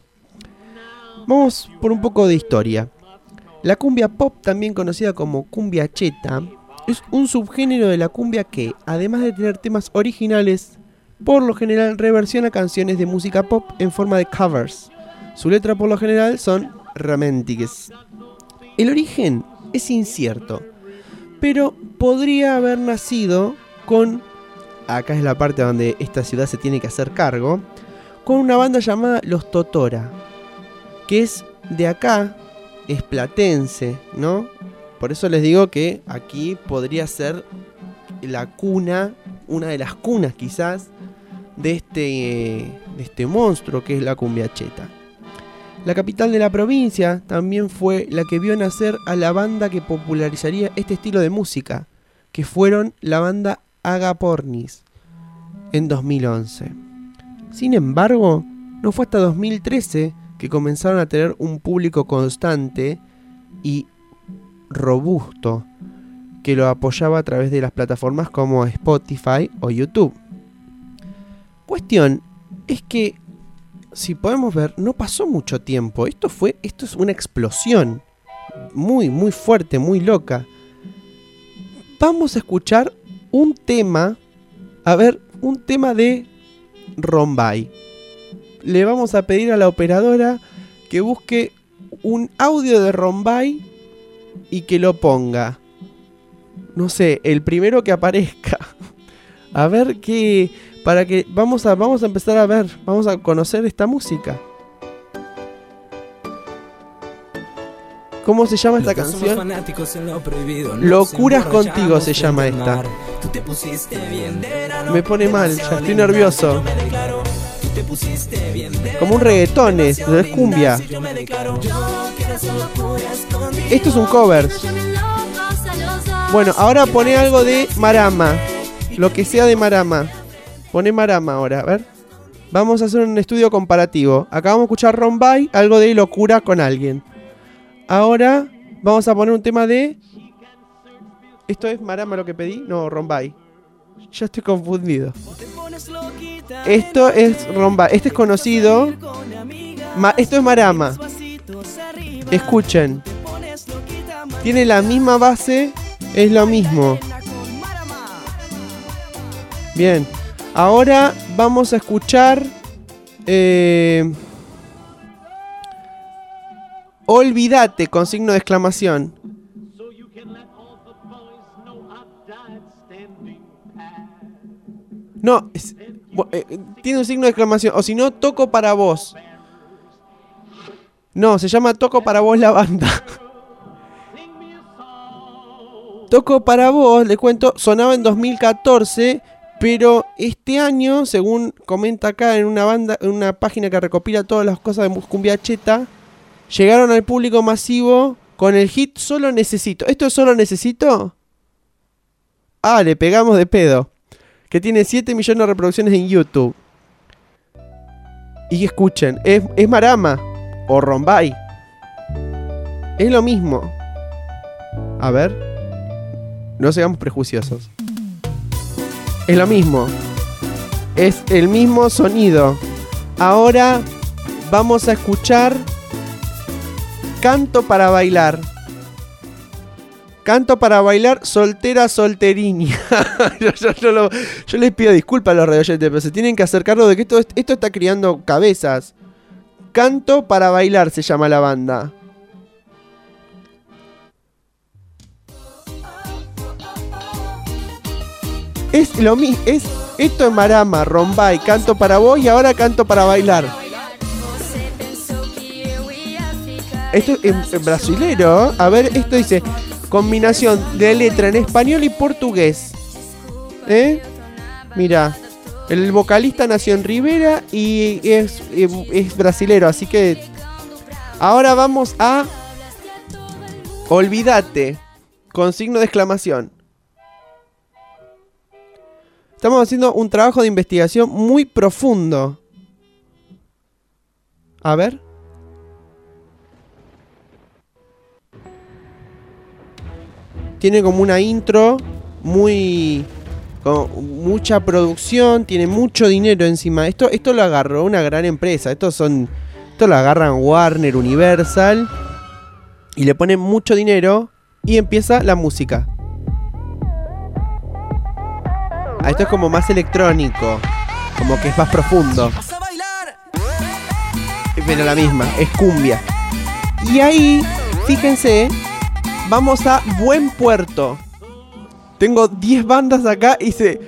Vamos por un poco de historia. La cumbia pop, también conocida como cumbia cheta, es un subgénero de la cumbia que, además de tener temas originales, por lo general reversiona canciones de música pop en forma de covers. Su letra por lo general son románticas. El origen es incierto, pero podría haber nacido con, acá es la parte donde esta ciudad se tiene que hacer cargo, con una banda llamada Los Totora, que es de acá, es platense, ¿no? Por eso les digo que aquí podría ser la cuna, una de las cunas quizás, de este, de este monstruo que es la cumbia cheta. La capital de la provincia también fue la que vio nacer a la banda que popularizaría este estilo de música, que fueron la banda Agapornis en dos mil once. Sin embargo, no fue hasta dos mil trece que comenzaron a tener un público constante y robusto que lo apoyaba a través de las plataformas como Spotify o YouTube. Cuestión es que, si podemos ver, no pasó mucho tiempo. Esto fue, esto es una explosión muy, muy fuerte, muy loca. Vamos a escuchar un tema, a ver, un tema de Rombay. Le vamos a pedir a la operadora que busque un audio de Rombay y que lo ponga. No sé, el primero que aparezca. A ver qué, para que vamos a vamos a empezar a ver, vamos a conocer esta música. ¿Cómo se llama esta canción? Locuras contigo se llama esta. Me pone mal, ya estoy nervioso. Como un reggaetón, es, no es cumbia. Esto es un cover. Bueno, ahora pone algo de Marama. Lo que sea de Marama. Pone Marama ahora, a ver. Vamos a hacer un estudio comparativo. Acá vamos a escuchar Rombay, algo de locura con alguien. Ahora vamos a poner un tema de... ¿Esto es Marama lo que pedí? No, Rombay. Ya estoy confundido. Esto es Rombay. Este es conocido. Ma... Esto es Marama. Escuchen. Tiene la misma base. Es lo mismo. Bien. Ahora vamos a escuchar... Eh... Olvídate, con signo de exclamación. No, es, eh, tiene un signo de exclamación. O si no, Toco para vos. No, se llama Toco para vos la banda. Toco para vos, les cuento, sonaba en dos mil catorce, pero este año, según comenta acá en una banda, en una página que recopila todas las cosas de cumbia cheta, llegaron al público masivo con el hit Solo Necesito. ¿Esto es Solo Necesito? Ah, le pegamos de pedo. Que tiene siete millones de reproducciones en YouTube. Y escuchen, es, es Marama o Rombay. Es lo mismo. A ver. No seamos prejuiciosos. Es lo mismo. Es el mismo sonido. Ahora vamos a escuchar Canto para bailar. Canto para bailar, soltera, solteriña. yo, yo, yo, lo, yo les pido disculpas a los radioyentes, pero se tienen que hacer cargo de que esto, esto está criando cabezas. Canto para bailar se llama la banda. Es lo mismo. Es, esto es Marama, Rombay, Canto para vos y ahora Canto para bailar. Esto es en, en brasilero. A ver, esto dice combinación de letra en español y portugués. ¿Eh? Mira, el vocalista nació en Rivera y es, es brasilero, así que Ahora vamos a Olvídate, con signo de exclamación. Estamos haciendo un trabajo de investigación muy profundo. A ver. Tiene como una intro muy... con mucha producción, tiene mucho dinero encima. Esto, esto lo agarró una gran empresa. Estos son... Esto lo agarran Warner, Universal. Y le ponen mucho dinero. Y empieza la música. Ah, esto es como más electrónico. Como que es más profundo. Pero la misma, es cumbia. Y ahí, fíjense, vamos a Buen Puerto. Tengo diez bandas acá y se...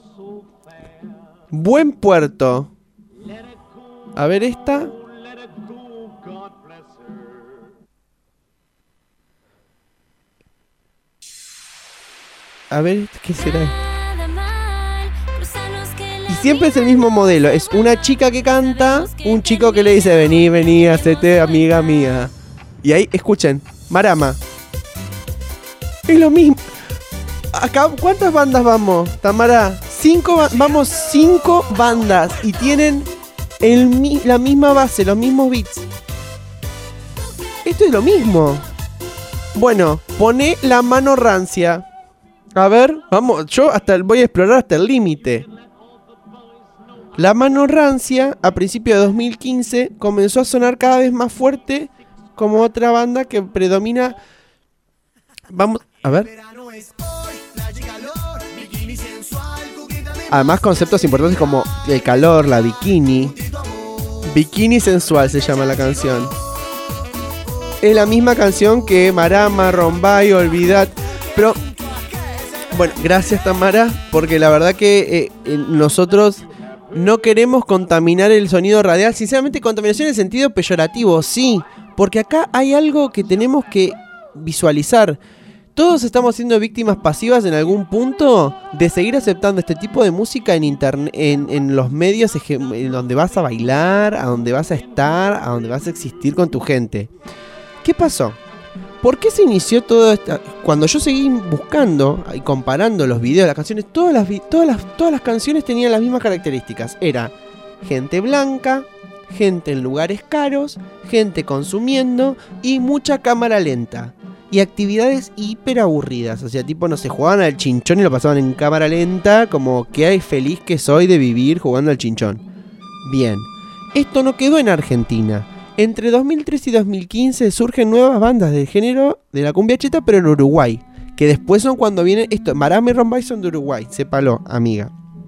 Buen Puerto. A ver esta. A ver, ¿qué será? Y siempre es el mismo modelo. Es una chica que canta, un chico que le dice, vení, vení, hacete amiga mía. Y ahí, escuchen, Marama. Es lo mismo. Acá, ¿cuántas bandas vamos, Tamara? Cinco, ba- vamos cinco bandas y tienen el mi- la misma base, los mismos beats. Esto es lo mismo. Bueno, poné La Mano Rancia. A ver, vamos, yo hasta el, voy a explorar hasta el límite. La Mano Rancia, a principios de dos mil quince, comenzó a sonar cada vez más fuerte como otra banda que predomina. Vamos, a ver. Además, conceptos importantes como el calor, la bikini. Bikini sensual se llama la canción. Es la misma canción que Marama, Rombay, Olvidad. Pero, bueno, gracias Tamara, porque la verdad que eh, nosotros no queremos contaminar el sonido radial. Sinceramente, contaminación en el sentido peyorativo, sí. Porque acá hay algo que tenemos que visualizar. Todos estamos siendo víctimas pasivas en algún punto de seguir aceptando este tipo de música en internet, en, en los medios en donde vas a bailar, a donde vas a estar, a donde vas a existir con tu gente. ¿Qué pasó? ¿Por qué se inició todo esto? Cuando yo seguí buscando y comparando los videos, las canciones, todas las, todas las, todas las canciones tenían las mismas características. Era gente blanca, gente en lugares caros, gente consumiendo y mucha cámara lenta. Y actividades hiper aburridas. O sea, tipo, no sé, jugaban al chinchón y lo pasaban en cámara lenta. Como, qué feliz que soy de vivir jugando al chinchón. Bien. Esto no quedó en Argentina. Entre dos mil tres y dos mil quince surgen nuevas bandas del género de la cumbia cheta, pero en Uruguay. Que después son cuando vienen... Esto, Marama y Rombay son de Uruguay. Sépalo, amiga.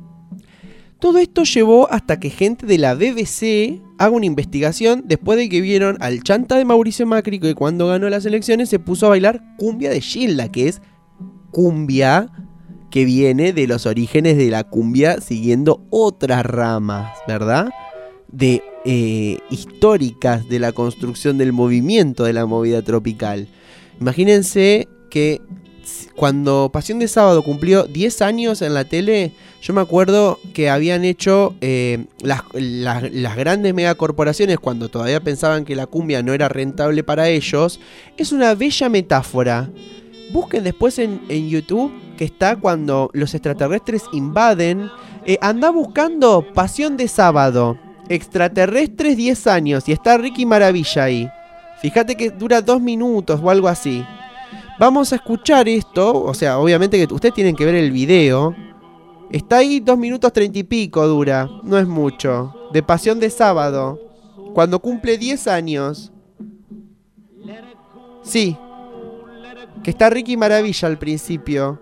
Todo esto llevó hasta que gente de la B B C haga una investigación después de que vieron al chanta de Mauricio Macri, que cuando ganó las elecciones se puso a bailar cumbia de Gilda, que es cumbia que viene de los orígenes de la cumbia siguiendo otras ramas, ¿verdad? De eh, históricas de la construcción del movimiento de la movida tropical. Imagínense que cuando Pasión de Sábado cumplió diez años en la tele, yo me acuerdo que habían hecho eh, las, las, las grandes megacorporaciones, cuando todavía pensaban que la cumbia no era rentable para ellos. Es una bella metáfora. Busquen después en, en YouTube, que está cuando los extraterrestres invaden. Eh, anda buscando Pasión de Sábado, extraterrestres diez años, y está Ricky Maravilla ahí. Fíjate que dura dos minutos o algo así. Vamos a escuchar esto, o sea, obviamente que ustedes tienen que ver el video. Está ahí dos minutos treinta y pico dura, no es mucho. De Pasión de Sábado, cuando cumple diez años. Sí, que está Ricky Maravilla al principio.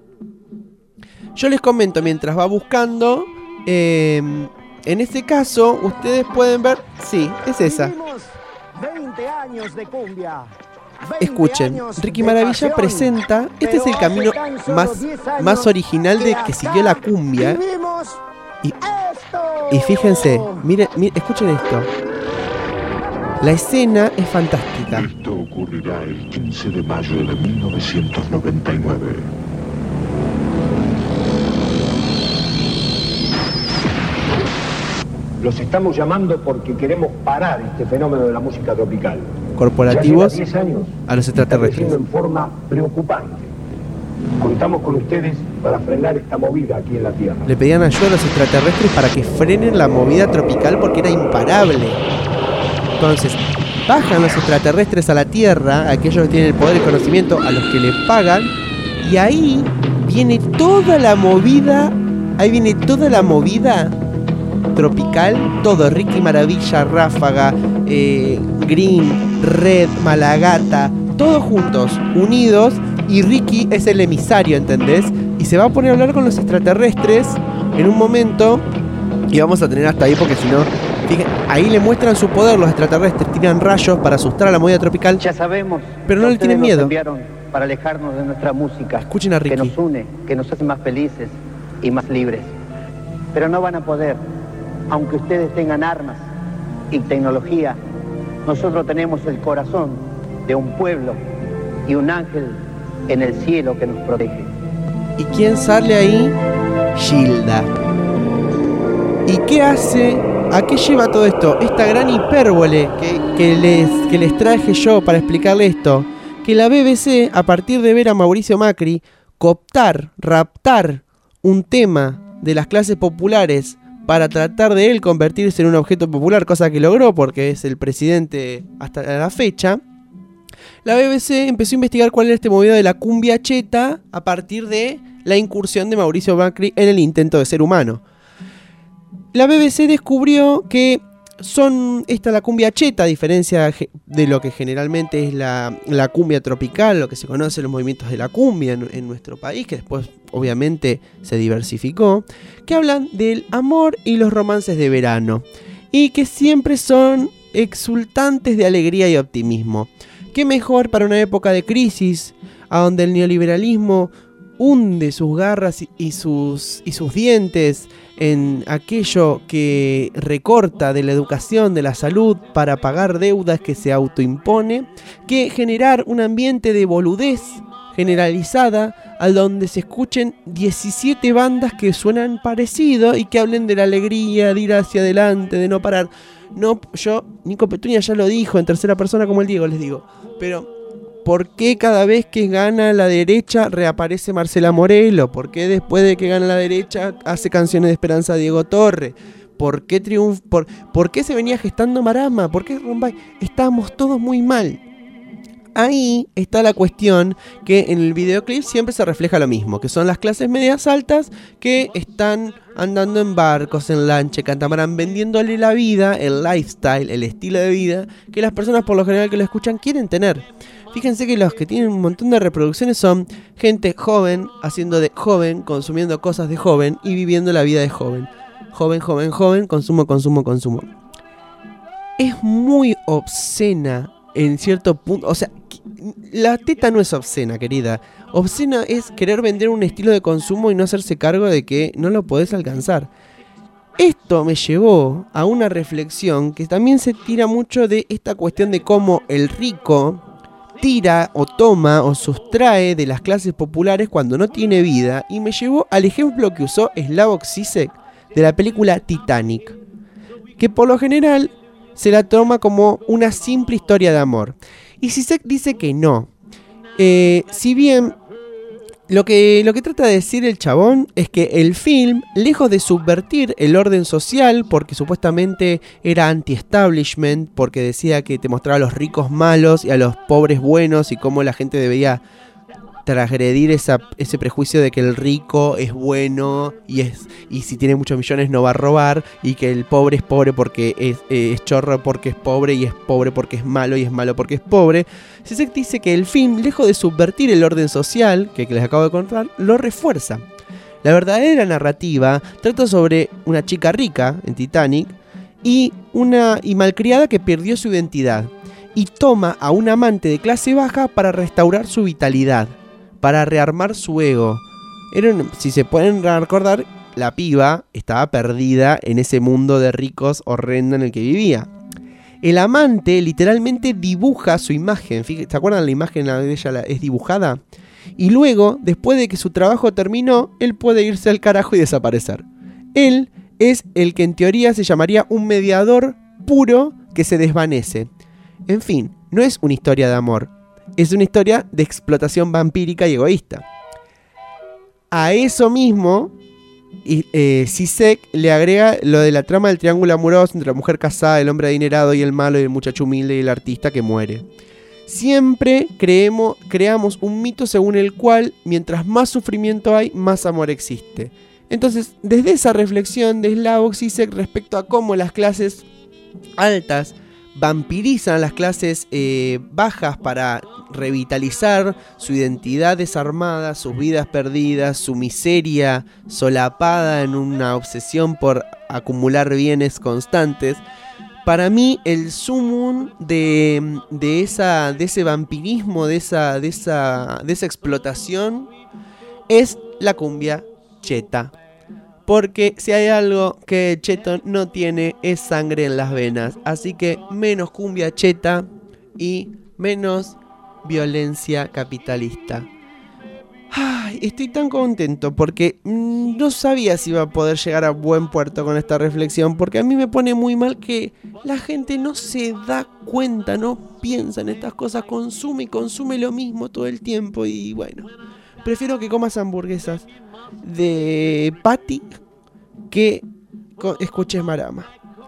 Yo les comento mientras va buscando. Eh, en este caso, ustedes pueden ver. Sí, es esa. veinte años de cumbia. Escuchen, Ricky Maravilla presenta, este es el camino más, más original de que siguió la cumbia. Y, y fíjense, miren, miren, escuchen esto. La escena es fantástica. Esto ocurrirá el quince de mayo de mil novecientos noventa y nueve. Los estamos llamando porque queremos parar este fenómeno de la música tropical. Corporativos ya lleva diez años, a los está extraterrestres. creciendo en forma preocupante. Contamos con ustedes para frenar esta movida aquí en la Tierra. Le pedían ayuda a los extraterrestres para que frenen la movida tropical porque era imparable. Entonces, bajan los extraterrestres a la Tierra, aquellos que tienen el poder y el conocimiento, a los que les pagan, y ahí viene toda la movida, ahí viene toda la movida tropical, todo, Ricky Maravilla, Ráfaga, eh, Green, Red, Malagata, todos juntos, unidos, y Ricky es el emisario, ¿entendés? Y se va a poner a hablar con los extraterrestres en un momento, y vamos a tener hasta ahí porque si no, fíjense, ahí le muestran su poder los extraterrestres, tiran rayos para asustar a la movida tropical. Ya sabemos, pero no le tienen miedo. Nos enviaron para alejarnos de nuestra música. Escuchen a Ricky. Que nos une, que nos hace más felices y más libres. Pero no van a poder, aunque ustedes tengan armas y tecnología. Nosotros tenemos el corazón de un pueblo y un ángel en el cielo que nos protege. ¿Y quién sale ahí? Gilda. ¿Y qué hace? ¿A qué lleva todo esto? Esta gran hipérbole que, que, les, que les traje yo para explicarle esto. Que la B B C, a partir de ver a Mauricio Macri cooptar, raptar un tema de las clases populares para tratar de él convertirse en un objeto popular, cosa que logró porque es el presidente hasta la fecha, la B B C empezó a investigar cuál era este movimiento de la cumbia cheta a partir de la incursión de Mauricio Macri en el intento de ser humano. La B B C descubrió que son esta la cumbia cheta, a diferencia de lo que generalmente es la, la cumbia tropical, lo que se conoce los movimientos de la cumbia en, en nuestro país, que después obviamente se diversificó, que hablan del amor y los romances de verano, y que siempre son exultantes de alegría y optimismo. ¿Qué mejor para una época de crisis, a donde el neoliberalismo hunde sus garras y sus, y sus dientes en aquello que recorta de la educación, de la salud, para pagar deudas que se autoimpone, que generar un ambiente de boludez generalizada, al donde se escuchen diecisiete bandas que suenan parecido y que hablen de la alegría, de ir hacia adelante, de no parar? No, yo, Nico Petunia ya lo dijo en tercera persona como el Diego, les digo, pero ¿por qué cada vez que gana la derecha reaparece Marcela Morelo? ¿Por qué después de que gana la derecha hace canciones de esperanza Diego Torre? ¿Por qué triunf por, ¿Por qué se venía gestando Marama? ¿Por qué Rombay? Estábamos todos muy mal. Ahí está la cuestión, que en el videoclip siempre se refleja lo mismo, que son las clases medias altas que están andando en barcos, en lancha, catamarán, vendiéndole la vida, el lifestyle, el estilo de vida que las personas por lo general que lo escuchan quieren tener. Fíjense que los que tienen un montón de reproducciones son gente joven, haciendo de joven, consumiendo cosas de joven y viviendo la vida de joven. Joven, joven, joven, consumo, consumo, consumo. Es muy obscena en cierto punto, o sea, la teta no es obscena, querida. Obscena es querer vender un estilo de consumo y no hacerse cargo de que no lo podés alcanzar. Esto me llevó a una reflexión que también se tira mucho de esta cuestión de cómo el rico tira o toma o sustrae de las clases populares cuando no tiene vida, y me llevó al ejemplo que usó Slavoj Žižek de la película Titanic, que por lo general se la toma como una simple historia de amor. Y Žižek dice que no. Eh, si bien lo que, lo que trata de decir el chabón es que el film, lejos de subvertir el orden social, porque supuestamente era anti-establishment, porque decía que te mostraba a los ricos malos y a los pobres buenos, y cómo la gente debía transgredir esa, ese prejuicio de que el rico es bueno y es y si tiene muchos millones no va a robar, y que el pobre es pobre porque es, eh, es chorro porque es pobre, y es pobre porque es malo, y es malo porque es pobre. Žižek dice que el film, lejos de subvertir el orden social que, que les acabo de contar, lo refuerza. La verdadera narrativa trata sobre una chica rica en Titanic y una y malcriada que perdió su identidad y toma a un amante de clase baja para restaurar su vitalidad, para rearmar su ego. Era un, si se pueden recordar, la piba estaba perdida en ese mundo de ricos horrendo en el que vivía. El amante literalmente dibuja su imagen. ¿Se acuerdan la imagen de ella es dibujada? Y luego, después de que su trabajo terminó, él puede irse al carajo y desaparecer. Él es el que en teoría se llamaría un mediador puro que se desvanece. En fin, no es una historia de amor, es una historia de explotación vampírica y egoísta. A eso mismo, y, eh, Zizek le agrega lo de la trama del triángulo amoroso entre la mujer casada, el hombre adinerado y el malo, y el muchacho humilde y el artista que muere. Siempre creemos, creamos un mito según el cual, mientras más sufrimiento hay, más amor existe. Entonces, desde esa reflexión de Slavoj Zizek respecto a cómo las clases altas vampirizan a las clases eh, bajas para revitalizar su identidad desarmada, sus vidas perdidas, su miseria solapada en una obsesión por acumular bienes constantes. Para mí el sumum de, de, esa, de ese vampirismo, de esa, de, esa, de esa explotación es la cumbia cheta. Porque si hay algo que cheto no tiene es sangre en las venas. Así que menos cumbia cheta y menos violencia capitalista. Ay, estoy tan contento porque mmm, no sabía si iba a poder llegar a buen puerto con esta reflexión. Porque a mí me pone muy mal que la gente no se da cuenta, no piensa en estas cosas. Consume y consume lo mismo todo el tiempo. Y bueno, prefiero que comas hamburguesas de Patty que escuches Marama.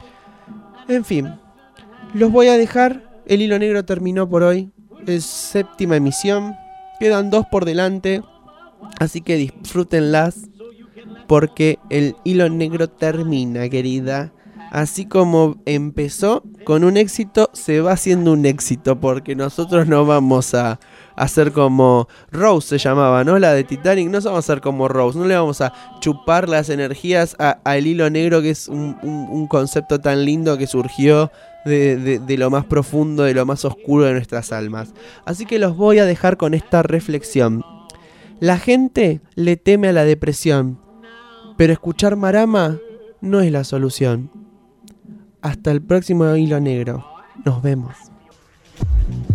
En fin, los voy a dejar. El hilo negro terminó por hoy. Es séptima emisión. Quedan dos por delante. Así que disfrútenlas. Porque el hilo negro termina, querida. Así como empezó con un éxito, se va haciendo un éxito. Porque nosotros no vamos a hacer como Rose se llamaba, ¿no? La de Titanic. No vamos a hacer como Rose. No le vamos a chupar las energías al hilo negro, que es un, un, un concepto tan lindo que surgió de, de, de lo más profundo, de lo más oscuro de nuestras almas. Así que los voy a dejar con esta reflexión. La gente le teme a la depresión, pero escuchar Marama no es la solución. Hasta el próximo hilo negro. Nos vemos.